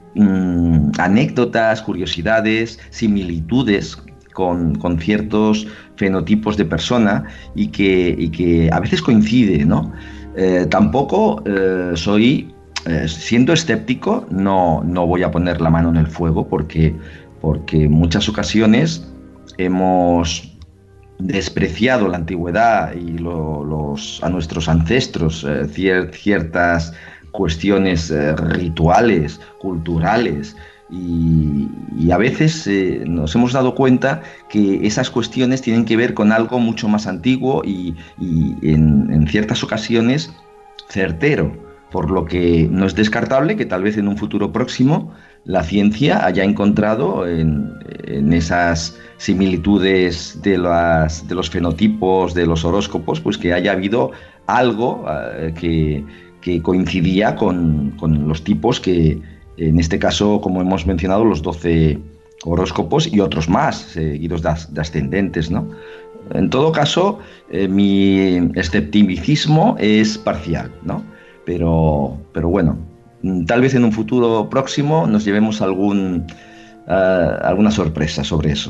anécdotas, curiosidades, similitudes con ciertos fenotipos de persona y que a veces coincide, ¿no? Tampoco soy, siendo escéptico, no voy a poner la mano en el fuego porque en muchas ocasiones hemos despreciado la antigüedad y a nuestros ancestros ciertas cuestiones rituales, culturales, y a veces nos hemos dado cuenta que esas cuestiones tienen que ver con algo mucho más antiguo y en ciertas ocasiones certero, por lo que no es descartable que tal vez en un futuro próximo la ciencia haya encontrado en esas similitudes de los fenotipos, de los horóscopos, pues que haya habido algo que coincidía con los tipos que, en este caso, como hemos mencionado, los 12 horóscopos y otros más, seguidos de ascendentes, ¿no? En todo caso, mi escepticismo es parcial, ¿no? Pero bueno, tal vez en un futuro próximo nos llevemos algún alguna sorpresa sobre eso.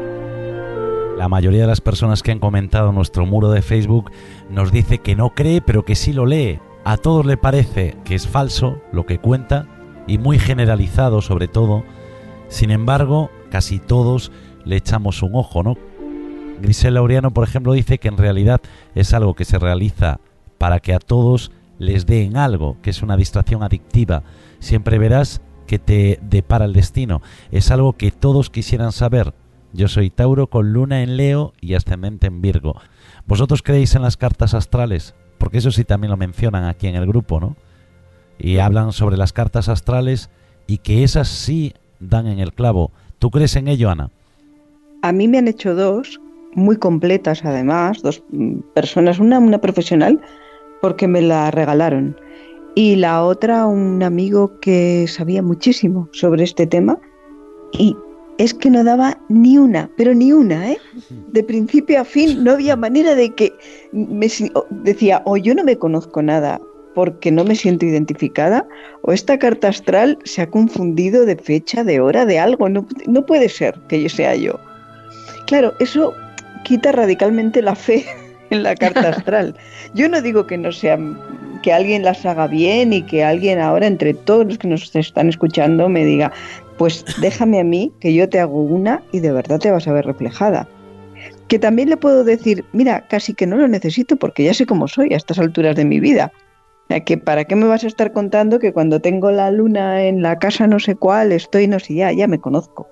La mayoría de las personas que han comentado nuestro muro de Facebook nos dice que no cree, pero que sí lo lee. A todos le parece que es falso lo que cuenta y muy generalizado sobre todo. Sin embargo, casi todos le echamos un ojo, ¿no? Grisel Laureano, por ejemplo, dice que en realidad es algo que se realiza para que a todos les den algo, que es una distracción adictiva. Siempre verás que te depara el destino. Es algo que todos quisieran saber. Yo soy Tauro con luna en Leo y ascendente en Virgo. ¿Vosotros creéis en las cartas astrales? Porque eso sí también lo mencionan aquí en el grupo, ¿no? Y hablan sobre las cartas astrales y que esas sí dan en el clavo. ¿Tú crees en ello, Ana? A mí me han hecho dos, muy completas además, dos personas, una profesional, porque me la regalaron. Y la otra, un amigo que sabía muchísimo sobre este tema y es que no daba ni una, pero ni una, ¿eh? De principio a fin no había manera de que decía, o yo no me conozco nada porque no me siento identificada, o esta carta astral se ha confundido de fecha, de hora, de algo, no puede ser que yo sea yo. Claro, eso quita radicalmente la fe en la carta astral. Yo no digo que no sean, que alguien las haga bien y que alguien ahora, entre todos los que nos están escuchando, me diga, pues déjame a mí, que yo te hago una y de verdad te vas a ver reflejada. Que también le puedo decir, mira, casi que no lo necesito porque ya sé cómo soy a estas alturas de mi vida. O sea, que ¿para qué me vas a estar contando que cuando tengo la luna en la casa no sé cuál, estoy no sé, ya me conozco?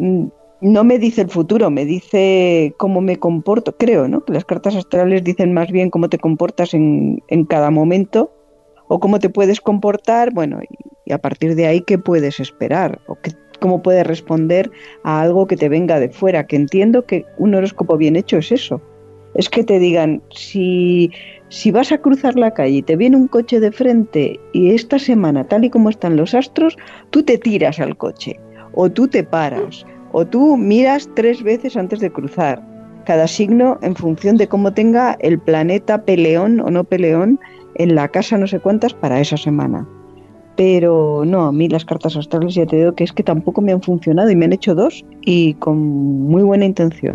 No me dice el futuro, me dice cómo me comporto, creo, ¿no? Que las cartas astrales dicen más bien cómo te comportas en cada momento o cómo te puedes comportar, bueno, y a partir de ahí qué puedes esperar o cómo puedes responder a algo que te venga de fuera, que entiendo que un horóscopo bien hecho es eso, es que te digan, si vas a cruzar la calle y te viene un coche de frente y esta semana, tal y como están los astros, tú te tiras al coche o tú te paras o tú miras 3 veces antes de cruzar. Cada signo en función de cómo tenga el planeta peleón o no peleón en la casa no sé cuántas para esa semana. Pero no, a mí las cartas astrales ya te digo que es que tampoco me han funcionado y me han hecho 2 y con muy buena intención.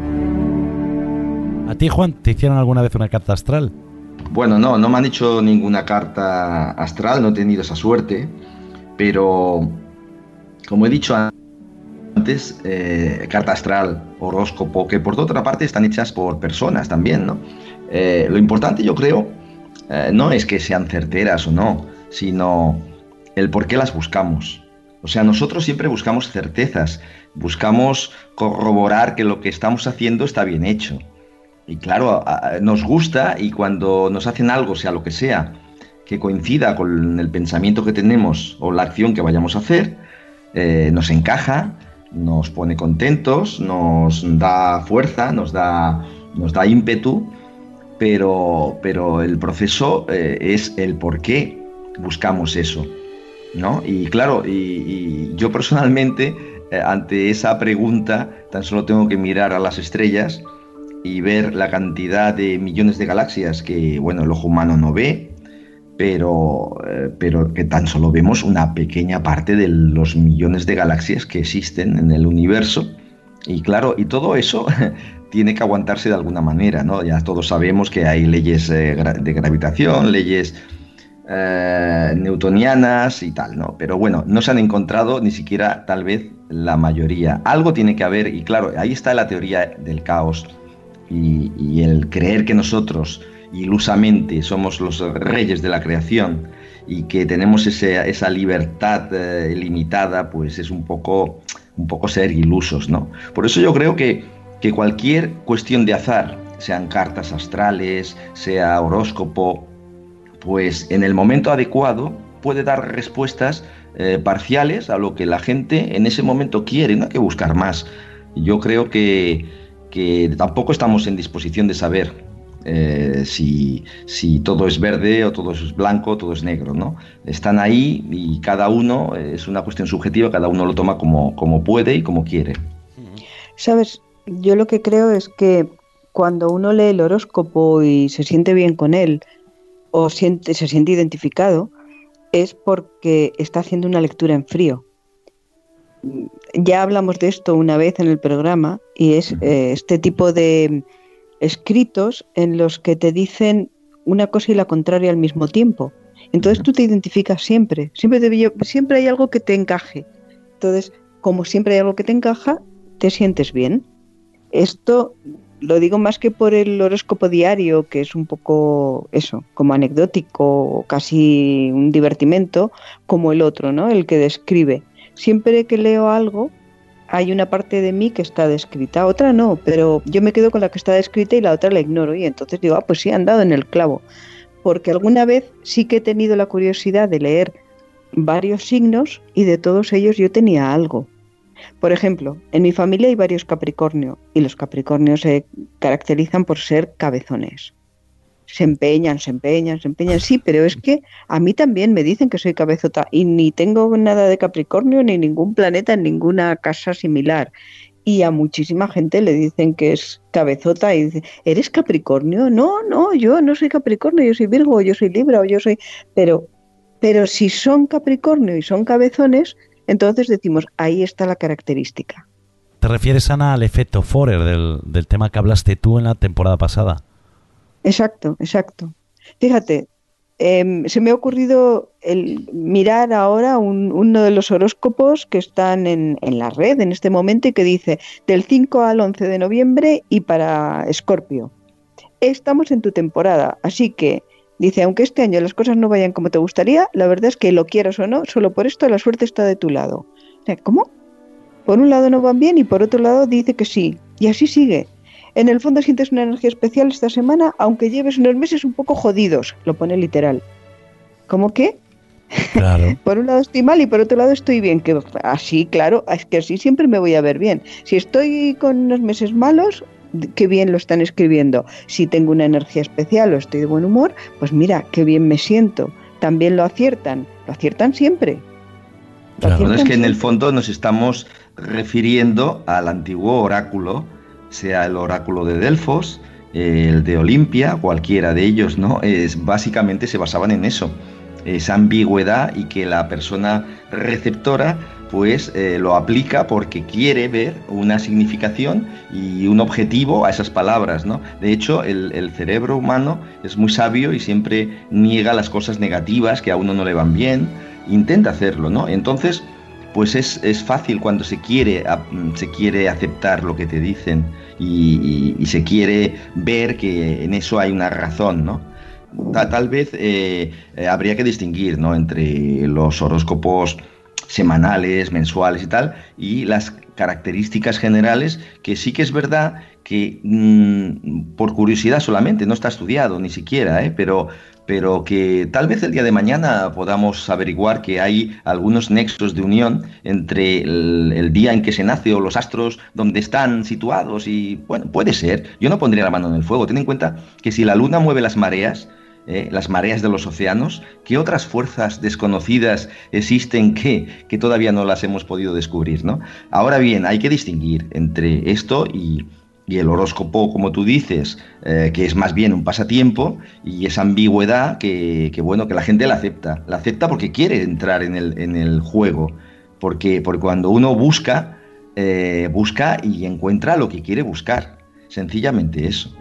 ¿A ti, Juan, te hicieron alguna vez una carta astral? Bueno, no me han hecho ninguna carta astral, no he tenido esa suerte, pero como he dicho antes, carta astral, horóscopo, que por otra parte están hechas por personas también, ¿no? Lo importante, yo creo, no es que sean certeras o no, sino el por qué las buscamos. O sea, nosotros siempre buscamos certezas, buscamos corroborar que lo que estamos haciendo está bien hecho. Y claro, nos gusta, y cuando nos hacen algo, sea lo que sea, que coincida con el pensamiento que tenemos o la acción que vayamos a hacer, nos encaja, nos pone contentos, nos da fuerza, nos da ímpetu, pero el proceso es el por qué buscamos eso, ¿no? Y claro, y yo personalmente, ante esa pregunta, tan solo tengo que mirar a las estrellas y ver la cantidad de millones de galaxias que, bueno, el ojo humano no ve, pero que tan solo vemos una pequeña parte de los millones de galaxias que existen en el universo. Y claro, y todo eso tiene que aguantarse de alguna manera, ¿no? Ya todos sabemos que hay leyes de gravitación, leyes newtonianas y tal, ¿no? Pero bueno, no se han encontrado ni siquiera tal vez la mayoría. Algo tiene que haber, y claro, ahí está la teoría del caos y el creer que nosotros ilusamente somos los reyes de la creación y que tenemos esa libertad limitada, pues es un poco ser ilusos, ¿no? Por eso yo creo que cualquier cuestión de azar, sean cartas astrales, sea horóscopo, pues en el momento adecuado puede dar respuestas parciales a lo que la gente en ese momento quiere, no hay que buscar más. Yo creo que tampoco estamos en disposición de saber si todo es verde o todo es blanco o todo es negro, ¿no? Están ahí y cada uno, es una cuestión subjetiva, cada uno lo toma como puede y como quiere. ¿Sabes? Yo lo que creo es que cuando uno lee el horóscopo y se siente bien con él o se siente identificado, es porque está haciendo una lectura en frío. ya hablamos de esto una vez en el programa, y es este tipo de escritos en los que te dicen una cosa y la contraria al mismo tiempo. Entonces tú te identificas siempre hay algo que te encaje. Entonces, como siempre hay algo que te encaja, te sientes bien. Esto lo digo más que por el horóscopo diario, que es un poco eso, como anecdótico, casi un divertimento, como el otro, ¿no? El que describe. Siempre que leo algo, hay una parte de mí que está descrita, otra no, pero yo me quedo con la que está descrita y la otra la ignoro, y entonces digo, pues sí, han dado en el clavo. Porque alguna vez sí que he tenido la curiosidad de leer varios signos y de todos ellos yo tenía algo. Por ejemplo, en mi familia hay varios Capricornio y los Capricornios se caracterizan por ser cabezones. Se empeñan, sí, pero es que a mí también me dicen que soy cabezota y ni tengo nada de Capricornio ni ningún planeta en ninguna casa similar. Y a muchísima gente le dicen que es cabezota y dicen, ¿eres Capricornio? No, yo no soy Capricornio, yo soy Virgo, yo soy Libra, o yo soy... Pero si son Capricornio y son cabezones, entonces decimos, ahí está la característica. ¿Te refieres, Ana, al efecto Forer del tema que hablaste tú en la temporada pasada? Exacto. Fíjate, se me ha ocurrido mirar ahora uno de los horóscopos que están en la red en este momento y que dice del 5 al 11 de noviembre y para Escorpio. Estamos en tu temporada, así que dice, aunque este año las cosas no vayan como te gustaría, la verdad es que lo quieras o no, solo por esto la suerte está de tu lado. O sea, ¿cómo? Por un lado no van bien y por otro lado dice que sí, y así sigue. En el fondo sientes una energía especial esta semana, aunque lleves unos meses un poco jodidos, lo pone literal. ¿Cómo qué? Claro. Por un lado estoy mal y por otro lado estoy bien, que así, claro, es que así siempre me voy a ver bien. Si estoy con unos meses malos, qué bien lo están escribiendo. Si tengo una energía especial o estoy de buen humor, pues mira, qué bien me siento. También lo aciertan siempre. Bueno, es que en el fondo nos estamos refiriendo al antiguo oráculo, sea el oráculo de Delfos, el de Olimpia, cualquiera de ellos, ¿no? Básicamente se basaban en eso, esa ambigüedad, y que la persona receptora pues lo aplica porque quiere ver una significación y un objetivo a esas palabras, ¿no? De hecho, el cerebro humano es muy sabio y siempre niega las cosas negativas que a uno no le van bien, intenta hacerlo, ¿no? Entonces, pues es fácil cuando se quiere aceptar lo que te dicen y se quiere ver que en eso hay una razón, ¿no? Tal vez habría que distinguir, ¿no?, entre los horóscopos semanales, mensuales y tal, y las características generales, que sí que es verdad que por curiosidad solamente, no está estudiado ni siquiera, pero que tal vez el día de mañana podamos averiguar que hay algunos nexos de unión entre el día en que se nace o los astros donde están situados, y bueno, puede ser. Yo no pondría la mano en el fuego. Ten en cuenta que si la luna mueve las mareas de los océanos, ¿qué otras fuerzas desconocidas existen que todavía no las hemos podido descubrir, ¿no? Ahora bien, hay que distinguir entre esto y el horóscopo, como tú dices, que es más bien un pasatiempo, y esa ambigüedad que la gente la acepta porque quiere entrar en el juego, porque cuando uno busca y encuentra lo que quiere buscar, sencillamente eso.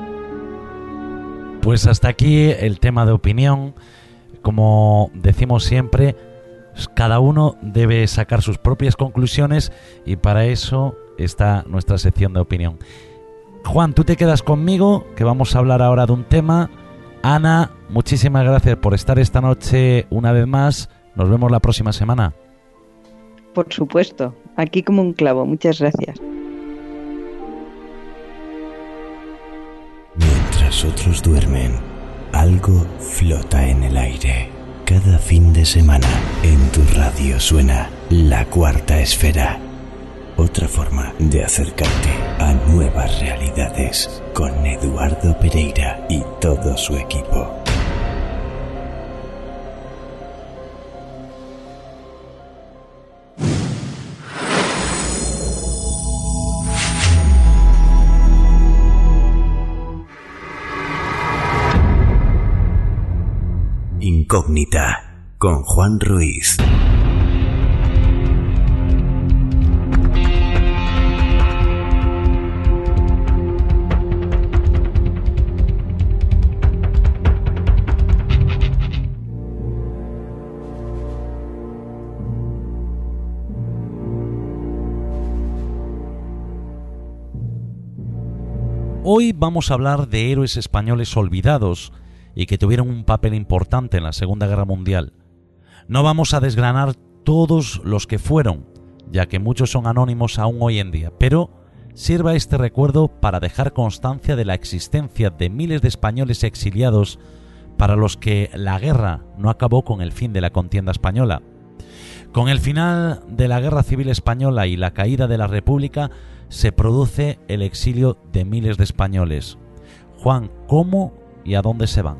Pues hasta aquí el tema de opinión. Como decimos siempre, cada uno debe sacar sus propias conclusiones, y para eso está nuestra sección de opinión. Juan, tú te quedas conmigo, que vamos a hablar ahora de un tema. Ana, muchísimas gracias por estar esta noche una vez más. Nos vemos la próxima semana. Por supuesto, aquí como un clavo. Muchas gracias. Mientras otros duermen, algo flota en el aire. Cada fin de semana en tu radio suena La Cuarta Esfera. Otra forma de acercarte a nuevas realidades, con Eduardo Pereira y todo su equipo. Incógnita con Juan Ruiz. Hoy vamos a hablar de héroes españoles olvidados y que tuvieron un papel importante en la Segunda Guerra Mundial. No vamos a desgranar todos los que fueron, ya que muchos son anónimos aún hoy en día, pero sirva este recuerdo para dejar constancia de la existencia de miles de españoles exiliados para los que la guerra no acabó con el fin de la contienda española. Con el final de la Guerra Civil Española y la caída de la República, se produce el exilio de miles de españoles. Juan, ¿cómo y a dónde se van?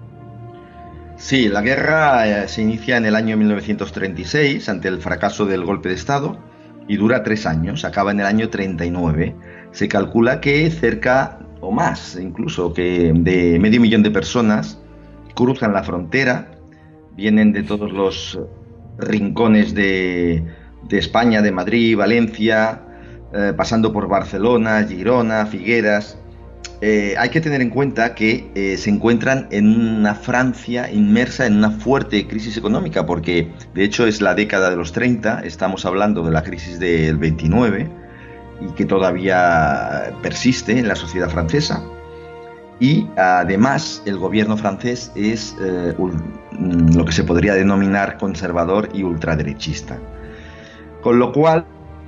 Sí, la guerra se inicia en el año 1936 ante el fracaso del golpe de Estado y dura 3 años, acaba en el año 39. Se calcula que cerca o más, incluso que de 500.000 de personas cruzan la frontera, vienen de todos los rincones de España, de Madrid, Valencia, pasando por Barcelona, Girona, Figueras. Hay que tener en cuenta que se encuentran en una Francia inmersa en una fuerte crisis económica, porque de hecho es la década de los 30, estamos hablando de la crisis del 29 y que todavía persiste en la sociedad francesa. Y además el gobierno francés es lo que se podría denominar conservador y ultraderechista, con lo cual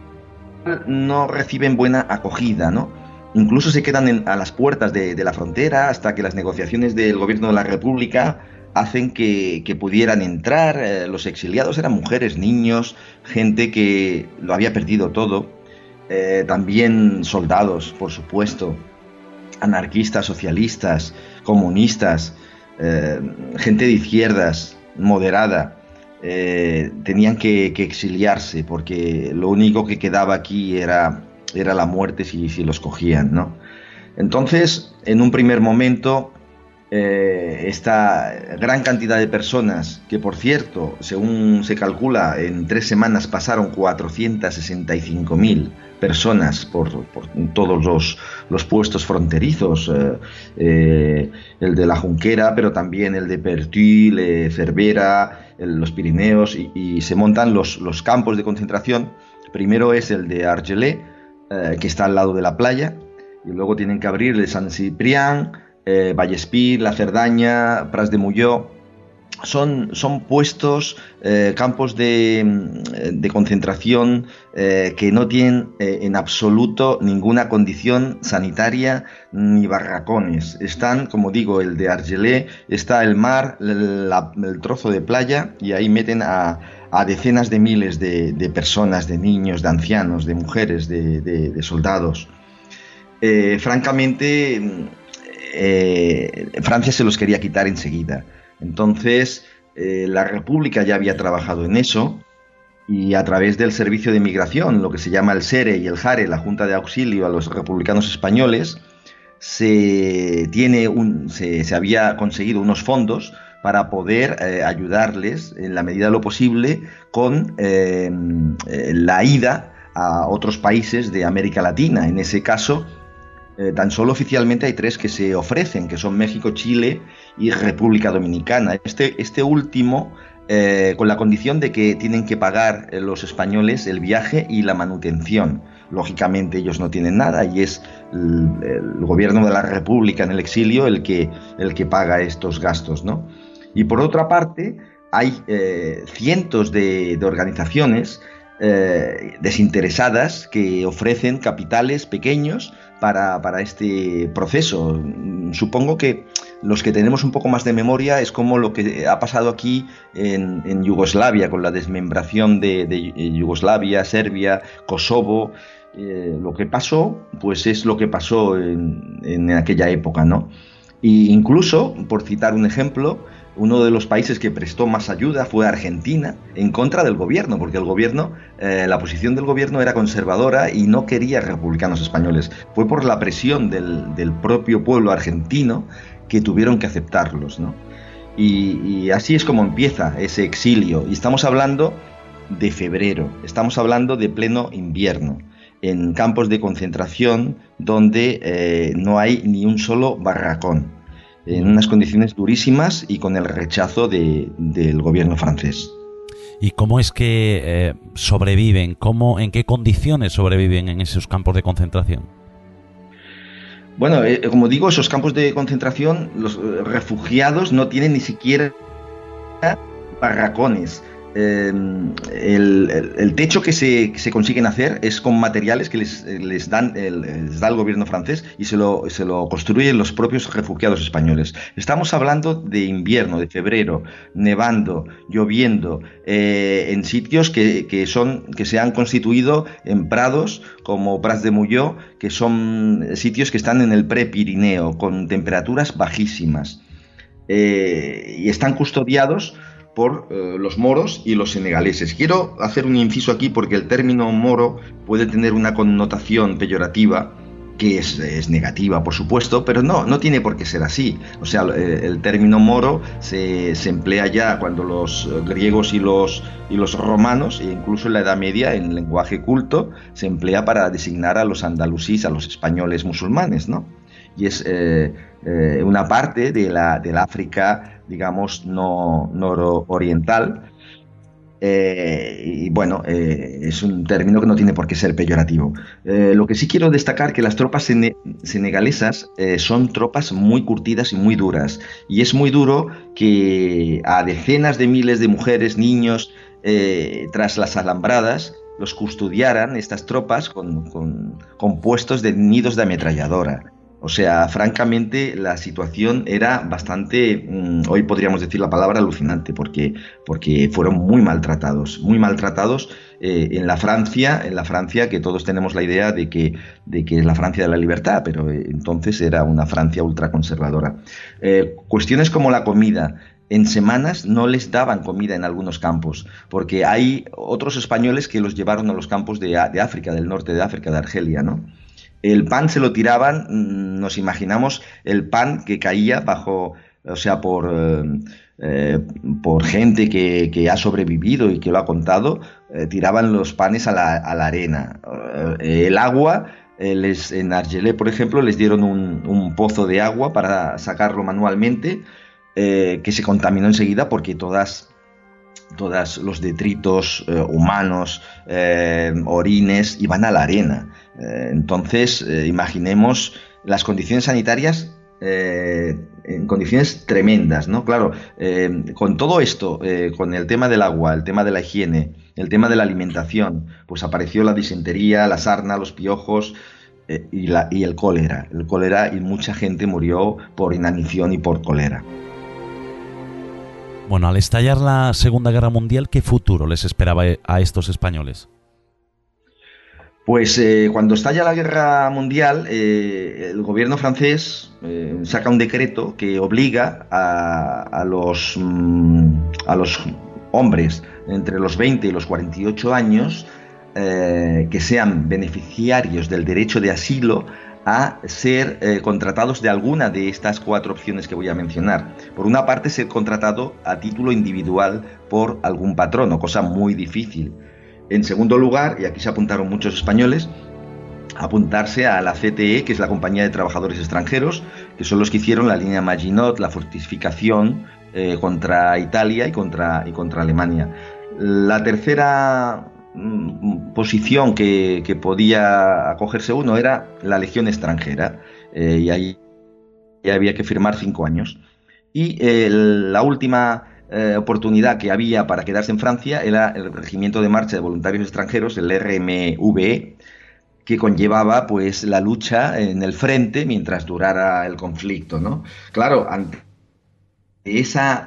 no reciben buena acogida, ¿no? Incluso se quedan a las puertas de la frontera hasta que las negociaciones del gobierno de la República hacen que pudieran entrar. Los exiliados eran mujeres, niños, gente que lo había perdido todo, también soldados, por supuesto, anarquistas, socialistas, comunistas, gente de izquierdas, moderada. Tenían que exiliarse porque lo único que quedaba aquí era la muerte si los cogían, ¿no? Entonces, en un primer momento, esta gran cantidad de personas, que por cierto, según se calcula, en 3 semanas pasaron 465.000 personas por todos los puestos fronterizos, el de la Junquera, pero también el de Pertuis, Cervera, los Pirineos, y se montan los campos de concentración. Primero es el de Argelès, que está al lado de la playa, y luego tienen que abrir el de Sant Ciprián, Vallespir, La Cerdaña, Pras de Molló. Son puestos, campos de concentración que no tienen en absoluto ninguna condición sanitaria ni barracones. Están, como digo, el de Argelès, está el mar, el trozo de playa, y ahí meten a decenas de miles de personas, de niños, de ancianos, de mujeres, de soldados. Francamente, Francia se los quería quitar enseguida. Entonces, la República ya había trabajado en eso, y a través del Servicio de Migración, lo que se llama el SERE y el JARE, la Junta de Auxilio a los republicanos españoles, se había conseguido unos fondos para poder ayudarles en la medida de lo posible con la ida a otros países de América Latina. En ese caso, tan solo oficialmente hay 3 que se ofrecen, que son México, Chile y República Dominicana. Este último, con la condición de que tienen que pagar los españoles el viaje y la manutención. Lógicamente ellos no tienen nada, y es el gobierno de la República en el exilio el que paga estos gastos, ¿no? Y por otra parte, hay cientos de organizaciones desinteresadas que ofrecen capitales pequeños para este proceso. Supongo que los que tenemos un poco más de memoria es como lo que ha pasado aquí en Yugoslavia, con la desmembración de Yugoslavia, Serbia, Kosovo. Lo que pasó, pues es lo que pasó en aquella época, ¿no? Y incluso, por citar un ejemplo, uno de los países que prestó más ayuda fue Argentina, en contra del gobierno, porque el gobierno, la posición del gobierno era conservadora y no quería republicanos españoles. Fue por la presión del propio pueblo argentino que tuvieron que aceptarlos, ¿no? Y así es como empieza ese exilio. Y estamos hablando de febrero, estamos hablando de pleno invierno, en campos de concentración donde no hay ni un solo barracón, en unas condiciones durísimas y con el rechazo del gobierno francés. ¿Y cómo es que sobreviven? ¿En qué condiciones sobreviven en esos campos de concentración? Bueno, como digo, esos campos de concentración, los refugiados no tienen ni siquiera barracones. El techo que se consiguen hacer es con materiales que les da el gobierno francés y se lo construyen los propios refugiados españoles. Estamos hablando de invierno, de febrero, nevando, lloviendo, en sitios que se han constituido en prados como Prats de Molló, que son sitios que están en el Prepirineo con temperaturas bajísimas, y están custodiados por los moros y los senegaleses. Quiero hacer un inciso aquí porque el término moro puede tener una connotación peyorativa que es negativa, por supuesto, pero no tiene por qué ser así. O sea, el término moro se emplea ya cuando los griegos y los romanos, e incluso en la Edad Media, en lenguaje culto, se emplea para designar a los andalusíes, a los españoles musulmanes, ¿no? Y es una parte de la África, digamos, no nororiental, y bueno, es un término que no tiene por qué ser peyorativo. Lo que sí quiero destacar que las tropas senegalesas son tropas muy curtidas y muy duras, y es muy duro que a decenas de miles de mujeres, niños, tras las alambradas, los custodiaran estas tropas con puestos de nidos de ametralladora. O sea, francamente, la situación era bastante, hoy podríamos decir la palabra alucinante, porque fueron muy maltratados en la Francia que todos tenemos la idea de que es la Francia de la libertad, pero entonces era una Francia ultraconservadora. Cuestiones como la comida. En semanas no les daban comida en algunos campos, porque hay otros españoles que los llevaron a los campos de África, del norte de África, de Argelia, ¿no? El pan se lo tiraban, nos imaginamos el pan que caía por gente que ha sobrevivido y que lo ha contado, tiraban los panes a la arena. El agua, en Argelé, por ejemplo, les dieron un pozo de agua para sacarlo manualmente, que se contaminó enseguida porque todos los detritos humanos, orines, iban a la arena. Entonces, imaginemos las condiciones sanitarias en condiciones tremendas, ¿no? Claro, con todo esto, con el tema del agua, el tema de la higiene, el tema de la alimentación, pues apareció la disentería, la sarna, los piojos, y el cólera. El cólera, y mucha gente murió por inanición y por cólera. Bueno, al estallar la Segunda Guerra Mundial, ¿qué futuro les esperaba a estos españoles? Pues cuando estalla la Guerra Mundial, el gobierno francés saca un decreto que obliga a los hombres entre los 20 y los 48 años que sean beneficiarios del derecho de asilo a ser contratados de alguna de estas 4 opciones que voy a mencionar. Por una parte, ser contratado a título individual por algún patrono, cosa muy difícil. En segundo lugar, y aquí se apuntaron muchos españoles, apuntarse a la CTE, que es la Compañía de Trabajadores Extranjeros, que son los que hicieron la línea Maginot, la fortificación contra Italia y contra Alemania. La tercera posición que podía acogerse uno era la Legión extranjera, y ahí había que firmar 5 años. Y la última oportunidad que había para quedarse en Francia era el Regimiento de Marcha de Voluntarios Extranjeros, el RMVE, que conllevaba pues la lucha en el frente mientras durara el conflicto, ¿no? Claro, ante esa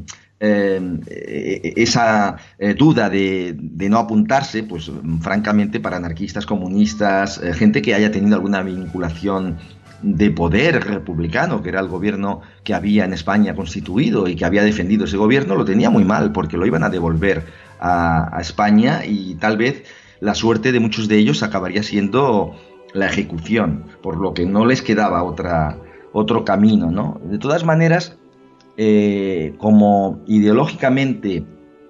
duda de no apuntarse, pues francamente para anarquistas, comunistas, gente que haya tenido alguna vinculación de poder republicano, que era el gobierno que había en España constituido y que había defendido ese gobierno, lo tenía muy mal porque lo iban a devolver a España, y tal vez la suerte de muchos de ellos acabaría siendo la ejecución, por lo que no les quedaba otro camino, ¿no? De todas maneras, como ideológicamente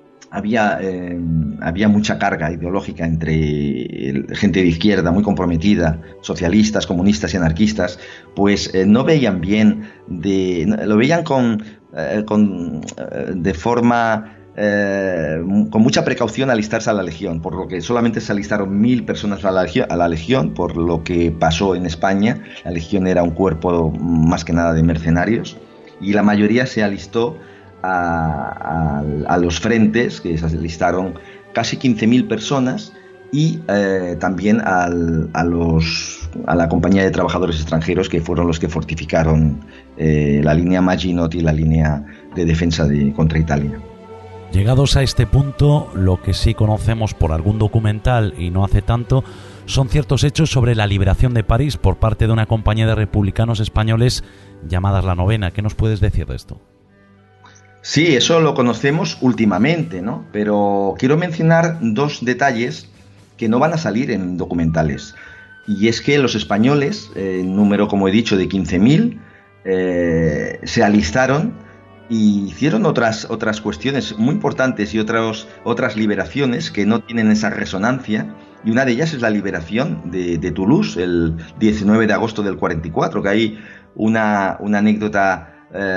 había mucha carga ideológica entre gente de izquierda muy comprometida, socialistas, comunistas y anarquistas, pues no veían bien, lo veían de forma con mucha precaución alistarse a la Legión, por lo que solamente se alistaron 1000 personas a la Legión, por lo que pasó en España. La Legión era un cuerpo más que nada de mercenarios, y la mayoría se alistó a los frentes, que se alistaron casi 15.000 personas, y también a la compañía de trabajadores extranjeros, que fueron los que fortificaron la línea Maginot y la línea de defensa contra Italia. Llegados a este punto, lo que sí conocemos por algún documental y no hace tanto, son ciertos hechos sobre la liberación de París por parte de una compañía de republicanos españoles llamadas La Novena. ¿Qué nos puedes decir de esto? Sí, eso lo conocemos últimamente, ¿no? Pero quiero mencionar 2 detalles que no van a salir en documentales. Y es que los españoles, número, como he dicho, de 15.000, se alistaron y hicieron otras cuestiones muy importantes y otras liberaciones que no tienen esa resonancia, y una de ellas es la liberación de Toulouse el 19 de agosto del 44, que hay una anécdota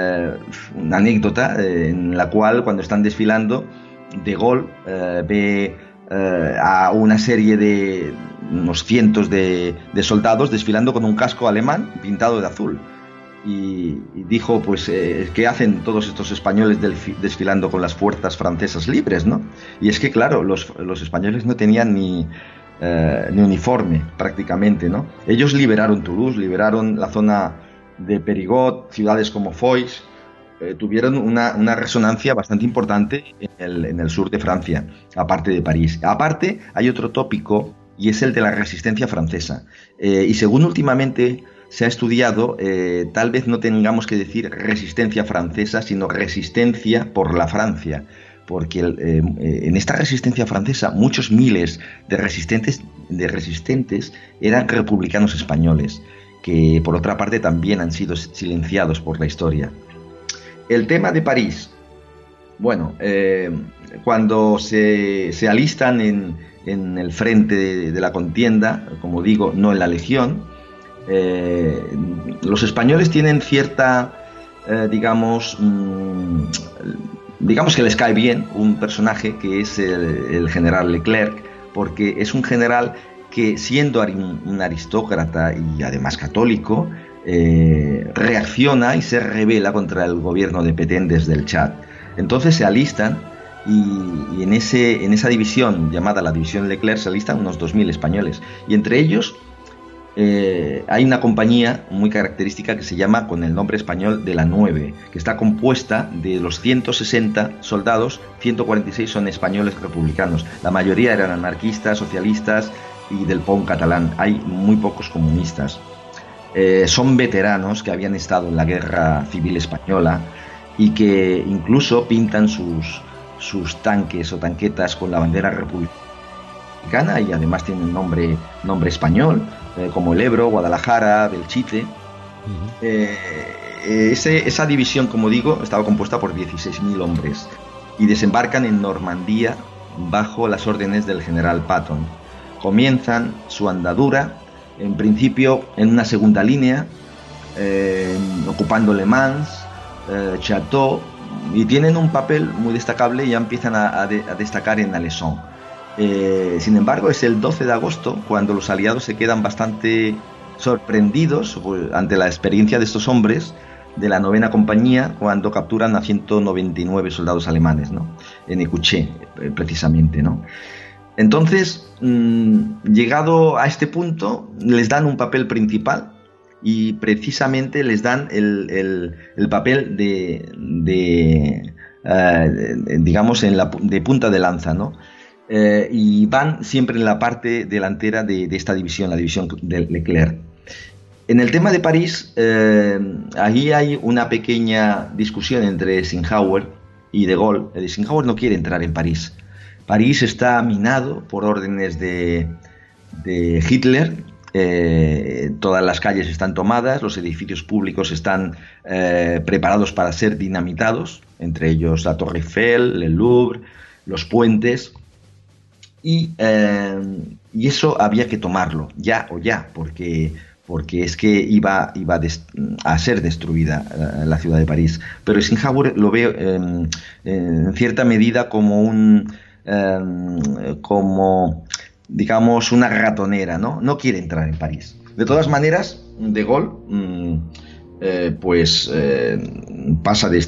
en la cual, cuando están desfilando, De Gaulle ve a una serie de unos cientos de soldados desfilando con un casco alemán pintado de azul. Y dijo, pues, ¿qué hacen todos estos españoles desfilando con las fuerzas francesas libres, ¿no? Y es que, claro, los españoles no tenían ni uniforme prácticamente, ¿no? Ellos liberaron Toulouse, liberaron la zona de Périgot, ciudades como Foix, tuvieron una resonancia bastante importante en el sur de Francia, aparte de París. Aparte, hay otro tópico, y es el de la resistencia francesa. Y según últimamente se ha estudiado, tal vez no tengamos que decir resistencia francesa, sino resistencia por la Francia, porque en esta resistencia francesa muchos miles de resistentes eran republicanos españoles, que por otra parte también han sido silenciados por la historia. El tema de París, bueno, cuando se alistan en el frente de la contienda, como digo, no en la Legión, los españoles tienen cierta, digamos que les cae bien un personaje que es el general Leclerc, porque es un general que, siendo un aristócrata y además católico, reacciona y se rebela contra el gobierno de Petén desde el Chad. Entonces se alistan, y en esa división llamada la división Leclerc se alistan unos 2.000 españoles, y entre ellos hay una compañía muy característica que se llama, con el nombre español, de la 9, que está compuesta de los 160 soldados, 146 son españoles republicanos, la mayoría eran anarquistas, socialistas y del POM catalán, hay muy pocos comunistas. Son veteranos que habían estado en la Guerra Civil Española y que incluso pintan sus tanques o tanquetas con la bandera republicana, y además tienen nombre español, como el Ebro, Guadalajara, Belchite. Esa división, como digo, estaba compuesta por 16.000 hombres y desembarcan en Normandía bajo las órdenes del general Patton. Comienzan su andadura, en principio en una segunda línea, ocupando Le Mans, Chateau, y tienen un papel muy destacable y ya empiezan a destacar en Alessón. Sin embargo, es el 12 de agosto cuando los aliados se quedan bastante sorprendidos ante la experiencia de estos hombres de la 9ª compañía, cuando capturan a 199 soldados alemanes, ¿no? En Écuché, precisamente, ¿no? Entonces, llegado a este punto, les dan un papel principal, y precisamente les dan el papel digamos, de punta de lanza, ¿no? Y van siempre en la parte delantera de esta división, la división de Leclerc. En el tema de París, ahí hay una pequeña discusión entre Eisenhower y De Gaulle. Eisenhower no quiere entrar en París. París está minado por órdenes de Hitler. Todas las calles están tomadas, los edificios públicos están preparados para ser dinamitados, entre ellos la Torre Eiffel, el Louvre, los puentes, y eso había que tomarlo, ya, porque porque es que iba a ser destruida la ciudad de París. Pero Eisenhower lo ve en cierta medida como digamos, una ratonera, ¿no? No quiere entrar en París. De todas maneras, De Gaulle pasa de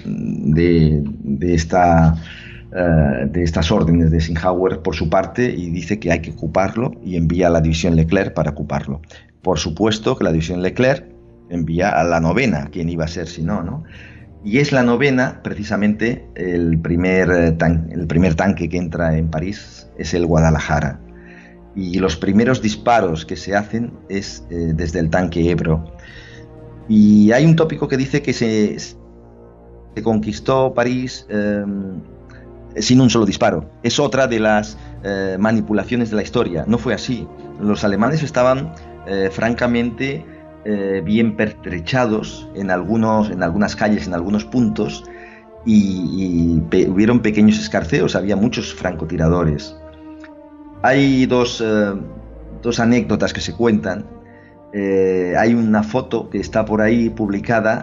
estas órdenes de Eisenhower por su parte y dice que hay que ocuparlo y envía a la división Leclerc para ocuparlo. Por supuesto que la división Leclerc envía a la novena, quien iba a ser si no, ¿no? Y es la novena, precisamente, el primer tanque que entra en París es el Guadalajara. Y los primeros disparos que se hacen es desde el tanque Ebro. Y hay un tópico que dice que se conquistó París sin un solo disparo. Es otra de las manipulaciones de la historia. No fue así. Los alemanes estaban francamente bien pertrechados en algunas calles, en algunos puntos, y hubieron pequeños escarceos, había muchos francotiradores. Hay dos anécdotas que se cuentan. Hay una foto que está por ahí publicada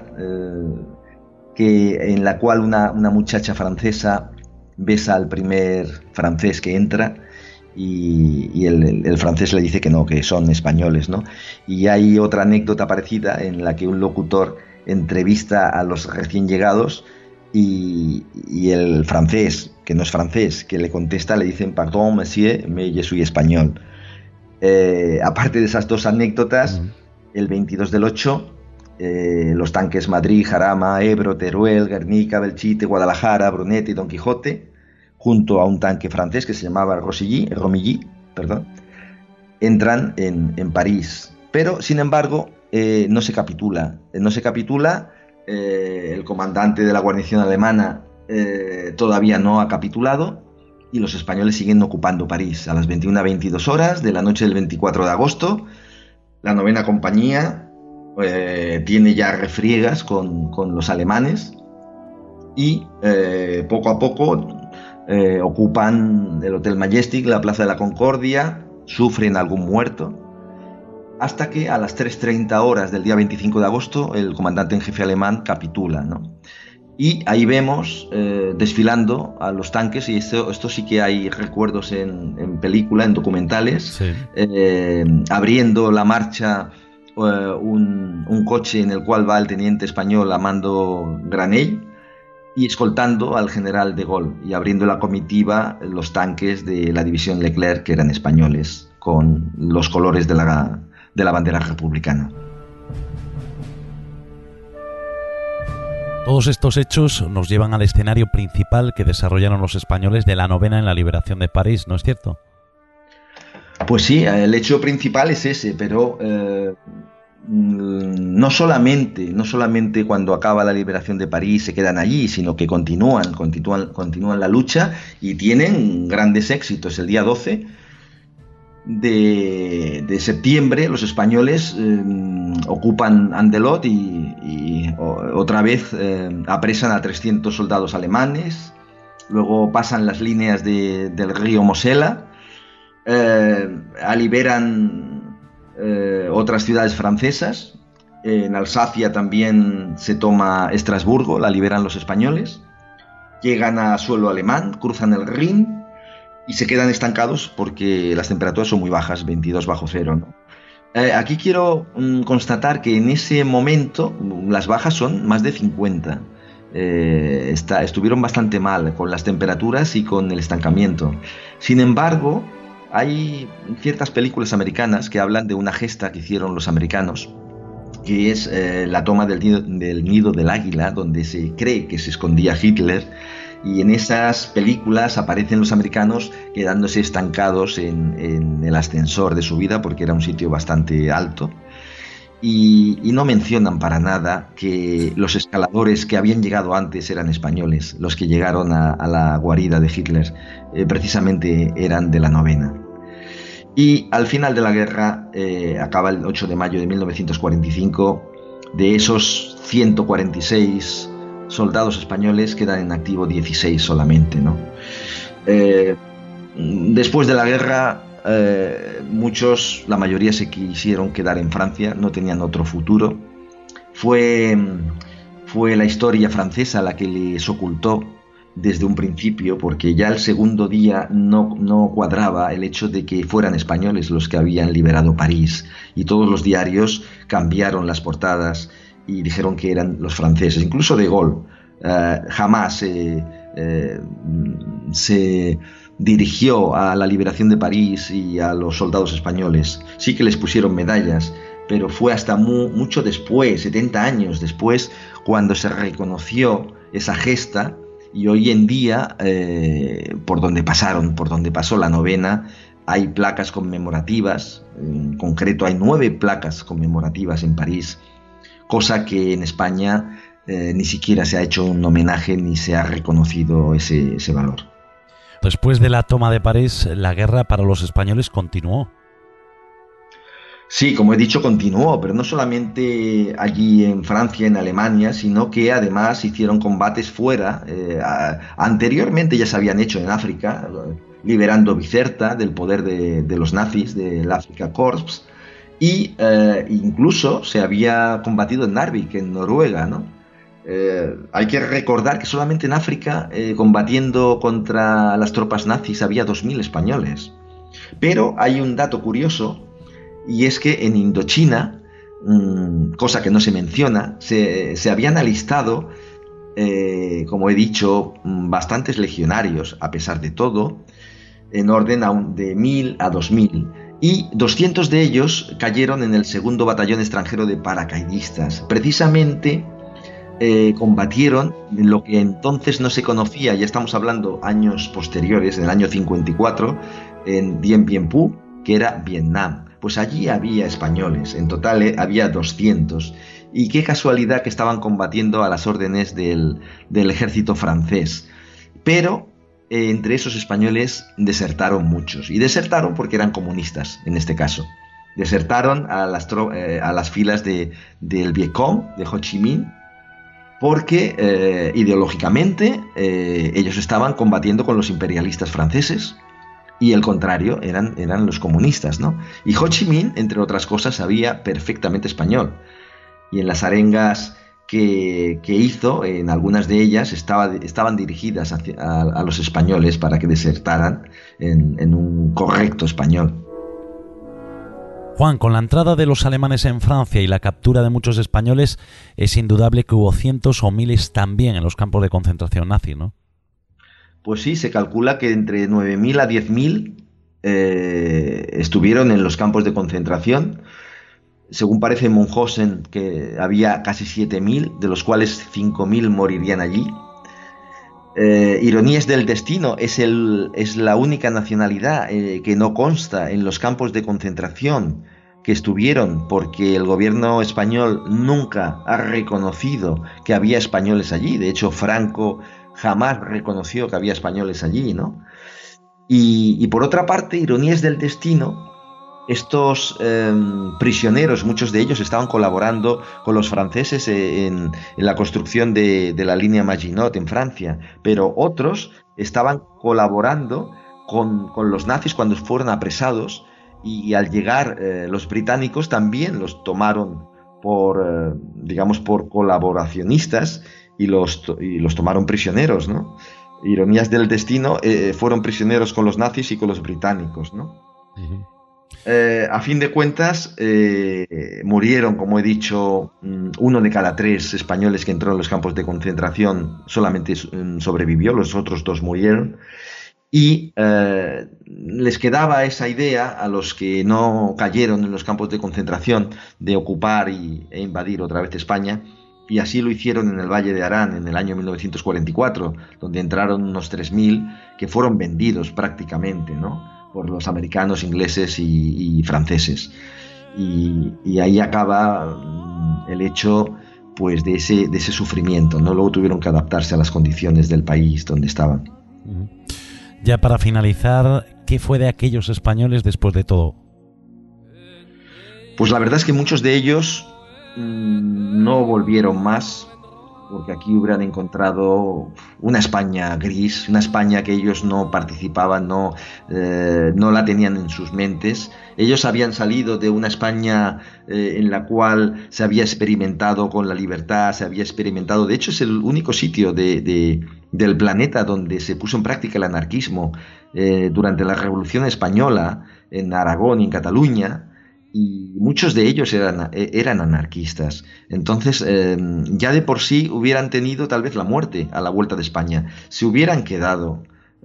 en la cual una muchacha francesa besa al primer francés que entra y el francés le dice que no, que son españoles, ¿no? Y hay otra anécdota parecida en la que un locutor entrevista a los recién llegados y el francés, que no es francés, que le contesta, le dicen «Pardon, monsieur, mais je suis español». Aparte de esas dos anécdotas, el 22 del 8, los tanques Madrid, Jarama, Ebro, Teruel, Guernica, Belchite, Guadalajara, Brunete y Don Quijote, junto a un tanque francés que se llamaba Romilly, entran en París. Pero, sin embargo, no se capitula. El comandante de la guarnición alemana todavía no ha capitulado y los españoles siguen ocupando París. A las 21:22 horas de la noche del 24 de agosto, la 9ª compañía tiene ya refriegas con los alemanes y poco a poco ocupan el Hotel Majestic, la Plaza de la Concordia, sufren algún muerto, hasta que a las 3:30 horas del día 25 de agosto el comandante en jefe alemán capitula, ¿no? Y ahí vemos desfilando a los tanques, y esto sí que hay recuerdos en película, en documentales, sí. Abriendo la marcha un coche en el cual va el teniente español Amando Granell, y escoltando al general de Gaulle, y abriendo la comitiva los tanques de la división Leclerc, que eran españoles, con los colores de la bandera republicana. Todos estos hechos nos llevan al escenario principal que desarrollaron los españoles de la 9ª en la liberación de París, ¿no es cierto? Pues sí, el hecho principal es ese, pero no solamente cuando acaba la liberación de París se quedan allí, sino que continúan la lucha y tienen grandes éxitos. El día 12 de septiembre los españoles ocupan Andelot y otra vez apresan a 300 soldados alemanes, luego pasan las líneas del río Mosela, liberan otras ciudades francesas. En Alsacia también se toma Estrasburgo, la liberan los españoles, llegan a suelo alemán, cruzan el Rin y se quedan estancados porque las temperaturas son muy bajas, 22 bajo cero, ¿no? Aquí quiero constatar que en ese momento las bajas son más de 50. Estuvieron bastante mal con las temperaturas y con el estancamiento. Sin embargo, hay ciertas películas americanas que hablan de una gesta que hicieron los americanos, que es la toma del nido del águila, donde se cree que se escondía Hitler, y en esas películas aparecen los americanos quedándose estancados en el ascensor de subida, porque era un sitio bastante alto, y no mencionan para nada que los escaladores que habían llegado antes eran españoles. Los que llegaron a la guarida de Hitler precisamente eran de la 9ª. Y al final de la guerra, acaba el 8 de mayo de 1945, de esos 146 soldados españoles quedan en activo 16 solamente, ¿no? Después de la guerra muchos, la mayoría se quisieron quedar en Francia, no tenían otro futuro. Fue la historia francesa la que les ocultó desde un principio, porque ya el segundo día no cuadraba el hecho de que fueran españoles los que habían liberado París, y todos los diarios cambiaron las portadas y dijeron que eran los franceses. Incluso De Gaulle jamás se dirigió a la liberación de París y a los soldados españoles. Sí que les pusieron medallas, pero fue hasta mucho después, 70 años después, cuando se reconoció esa gesta. Y hoy en día, por donde pasó la novena, hay placas conmemorativas. En concreto, hay 9 placas conmemorativas en París, cosa que en España ni siquiera se ha hecho un homenaje ni se ha reconocido ese valor. Después de la toma de París, la guerra para los españoles continuó. Sí, como he dicho, continuó, pero no solamente allí en Francia, en Alemania, sino que además hicieron combates fuera. Anteriormente ya se habían hecho en África, liberando Bizerta del poder de los nazis, del Afrika Korps, y incluso se había combatido en Narvik, en Noruega, ¿no? Hay que recordar que solamente en África, combatiendo contra las tropas nazis, había 2.000 españoles. Pero hay un dato curioso, y es que en Indochina, cosa que no se menciona, se habían alistado, como he dicho, bastantes legionarios, a pesar de todo, en orden de 1.000 a 2.000. Y 200 de ellos cayeron en el 2º Batallón Extranjero de Paracaidistas. Precisamente combatieron lo que entonces no se conocía, ya estamos hablando años posteriores, en el año 54, en Dien Bien Phu, que era Vietnam. Pues allí había españoles, en total había 200, y qué casualidad que estaban combatiendo a las órdenes del ejército francés. Pero entre esos españoles desertaron muchos, y desertaron porque eran comunistas en este caso. Desertaron a las filas del Vietcong, de Ho Chi Minh, porque ideológicamente ellos estaban combatiendo con los imperialistas franceses, y el contrario, eran los comunistas, ¿no? Y Ho Chi Minh, entre otras cosas, sabía perfectamente español. Y en las arengas que hizo, en algunas de ellas, estaban dirigidas a los españoles para que desertaran en un correcto español. Juan, con la entrada de los alemanes en Francia y la captura de muchos españoles, es indudable que hubo cientos o miles también en los campos de concentración nazi, ¿no? Pues sí, se calcula que entre 9.000 a 10.000 estuvieron en los campos de concentración. Según parece Munchausen, que había casi 7.000, de los cuales 5.000 morirían allí. Ironías del destino, es la única nacionalidad que no consta en los campos de concentración que estuvieron, porque el gobierno español nunca ha reconocido que había españoles allí. De hecho, Franco jamás reconoció que había españoles allí, ¿no? Y por otra parte, ironías del destino, estos prisioneros, muchos de ellos estaban colaborando con los franceses en la construcción de la línea Maginot en Francia, pero otros estaban colaborando con los nazis cuando fueron apresados, y al llegar los británicos también los tomaron por colaboracionistas, y los tomaron prisioneros, ¿no? Ironías del destino, fueron prisioneros con los nazis y con los británicos, ¿no? Uh-huh. A fin de cuentas, murieron, como he dicho, 1 de cada 3 españoles que entró en los campos de concentración solamente sobrevivió, los otros 2 murieron, y les quedaba esa idea a los que no cayeron en los campos de concentración de ocupar e invadir otra vez España. Y así lo hicieron en el Valle de Arán en el año 1944, donde entraron unos 3.000 que fueron vendidos prácticamente, ¿no?, por los americanos, ingleses y franceses. Y ahí acaba el hecho, pues, de ese sufrimiento, ¿no? Luego tuvieron que adaptarse a las condiciones del país donde estaban. Ya para finalizar, ¿qué fue de aquellos españoles después de todo? Pues la verdad es que muchos de ellos no volvieron más. porque aquí hubieran encontrado una España gris, una España que ellos no participaban, no la tenían en sus mentes. Ellos habían salido de una España en la cual se había experimentado con la libertad, se había experimentado, de hecho es el único sitio del planeta donde se puso en práctica el anarquismo durante la Revolución Española, en Aragón y en Cataluña, y muchos de ellos eran anarquistas. Entonces, ya de por sí hubieran tenido tal vez la muerte a la vuelta de España. Se hubieran quedado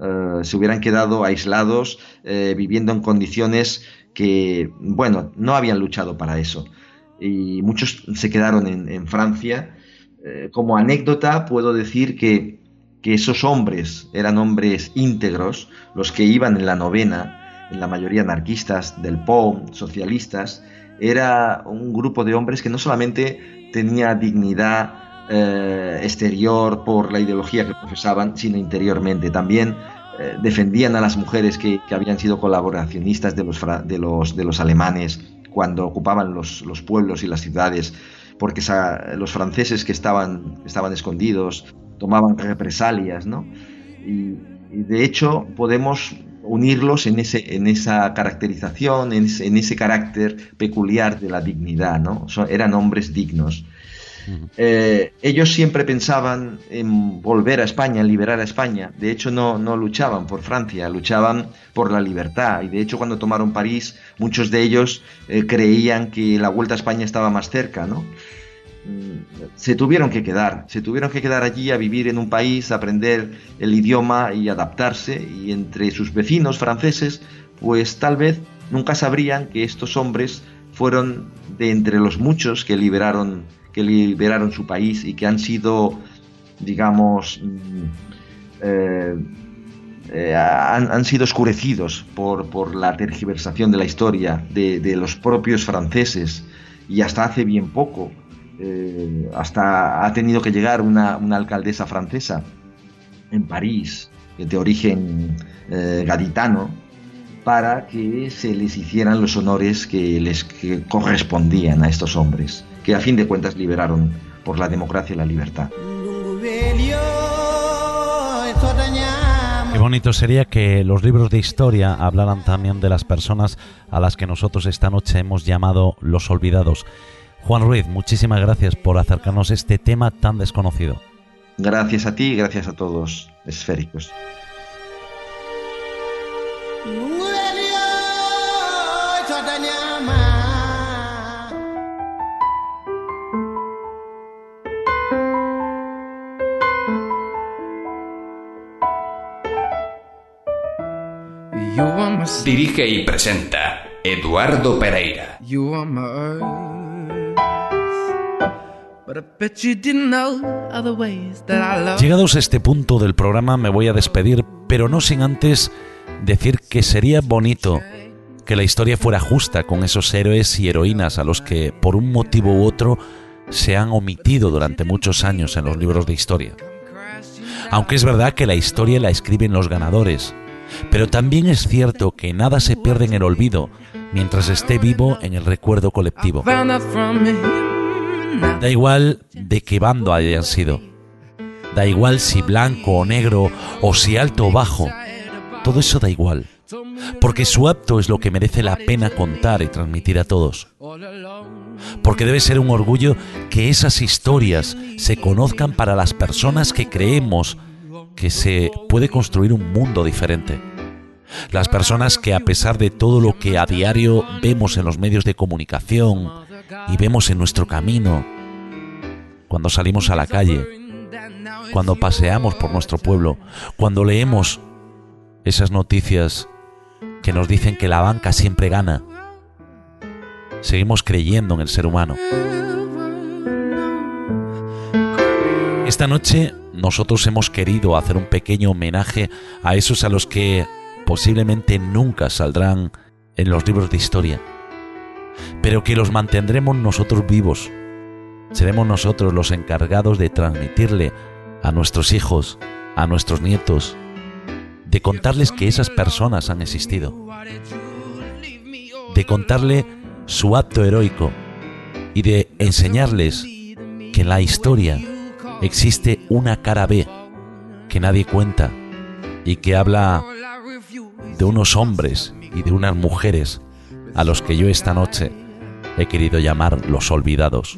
aislados, viviendo en condiciones que, bueno, no habían luchado para eso. Y muchos se quedaron en Francia. Como anécdota, puedo decir que esos hombres eran hombres íntegros, los que iban en la novena, en la mayoría anarquistas, del POM, socialistas. Era un grupo de hombres que no solamente tenía dignidad exterior por la ideología que profesaban, sino interiormente. También defendían a las mujeres que habían sido colaboracionistas de los alemanes cuando ocupaban los pueblos y las ciudades, porque los franceses que estaban escondidos tomaban represalias, ¿no? Y de hecho podemos unirlos en esa caracterización, en ese carácter peculiar de la dignidad, ¿no? Eran hombres dignos. Ellos siempre pensaban en volver a España, en liberar a España. De hecho no luchaban por Francia, luchaban por la libertad. Y de hecho cuando tomaron París, muchos de ellos creían que la vuelta a España estaba más cerca, ¿no? Se tuvieron que quedar allí a vivir en un país, a aprender el idioma y adaptarse, y entre sus vecinos franceses, pues tal vez nunca sabrían que estos hombres fueron de entre los muchos que liberaron su país y que han sido, digamos, han sido oscurecidos por la tergiversación de la historia de los propios franceses, y hasta hace bien poco hasta ha tenido que llegar una alcaldesa francesa en París, de origen gaditano, para que se les hicieran los honores que correspondían a estos hombres, que a fin de cuentas liberaron por la democracia y la libertad. Qué bonito sería que los libros de historia hablaran también de las personas a las que nosotros esta noche hemos llamado los olvidados. Juan Ruiz, muchísimas gracias por acercarnos a este tema tan desconocido. Gracias a ti y gracias a todos, esféricos. Dirige y presenta Eduardo Pereira. Llegados a este punto del programa me voy a despedir, pero no sin antes decir que sería bonito que la historia fuera justa con esos héroes y heroínas a los que por un motivo u otro se han omitido durante muchos años en los libros de historia. Aunque es verdad que la historia la escriben los ganadores, pero también es cierto que nada se pierde en el olvido mientras esté vivo en el recuerdo colectivo. Da igual de qué bando hayan sido, da igual si blanco o negro o si alto o bajo, todo eso da igual, porque su acto es lo que merece la pena contar y transmitir a todos. Porque debe ser un orgullo que esas historias se conozcan para las personas que creemos que se puede construir un mundo diferente. Las personas que, a pesar de todo lo que a diario vemos en los medios de comunicación y vemos en nuestro camino, cuando salimos a la calle, cuando paseamos por nuestro pueblo, cuando leemos esas noticias que nos dicen que la banca siempre gana, seguimos creyendo en el ser humano. Esta noche nosotros hemos querido hacer un pequeño homenaje a esos a los que posiblemente nunca saldrán en los libros de historia, pero que los mantendremos nosotros vivos. Seremos nosotros los encargados de transmitirle a nuestros hijos, a nuestros nietos, de contarles que esas personas han existido, de contarle su acto heroico y de enseñarles que en la historia existe una cara B que nadie cuenta y que habla de unos hombres y de unas mujeres a los que yo esta noche he querido llamar los olvidados.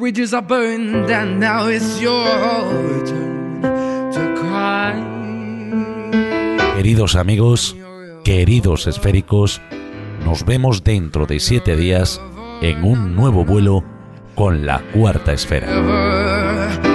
Queridos amigos, queridos esféricos, nos vemos dentro de 7 días en un nuevo vuelo con la Cuarta Esfera.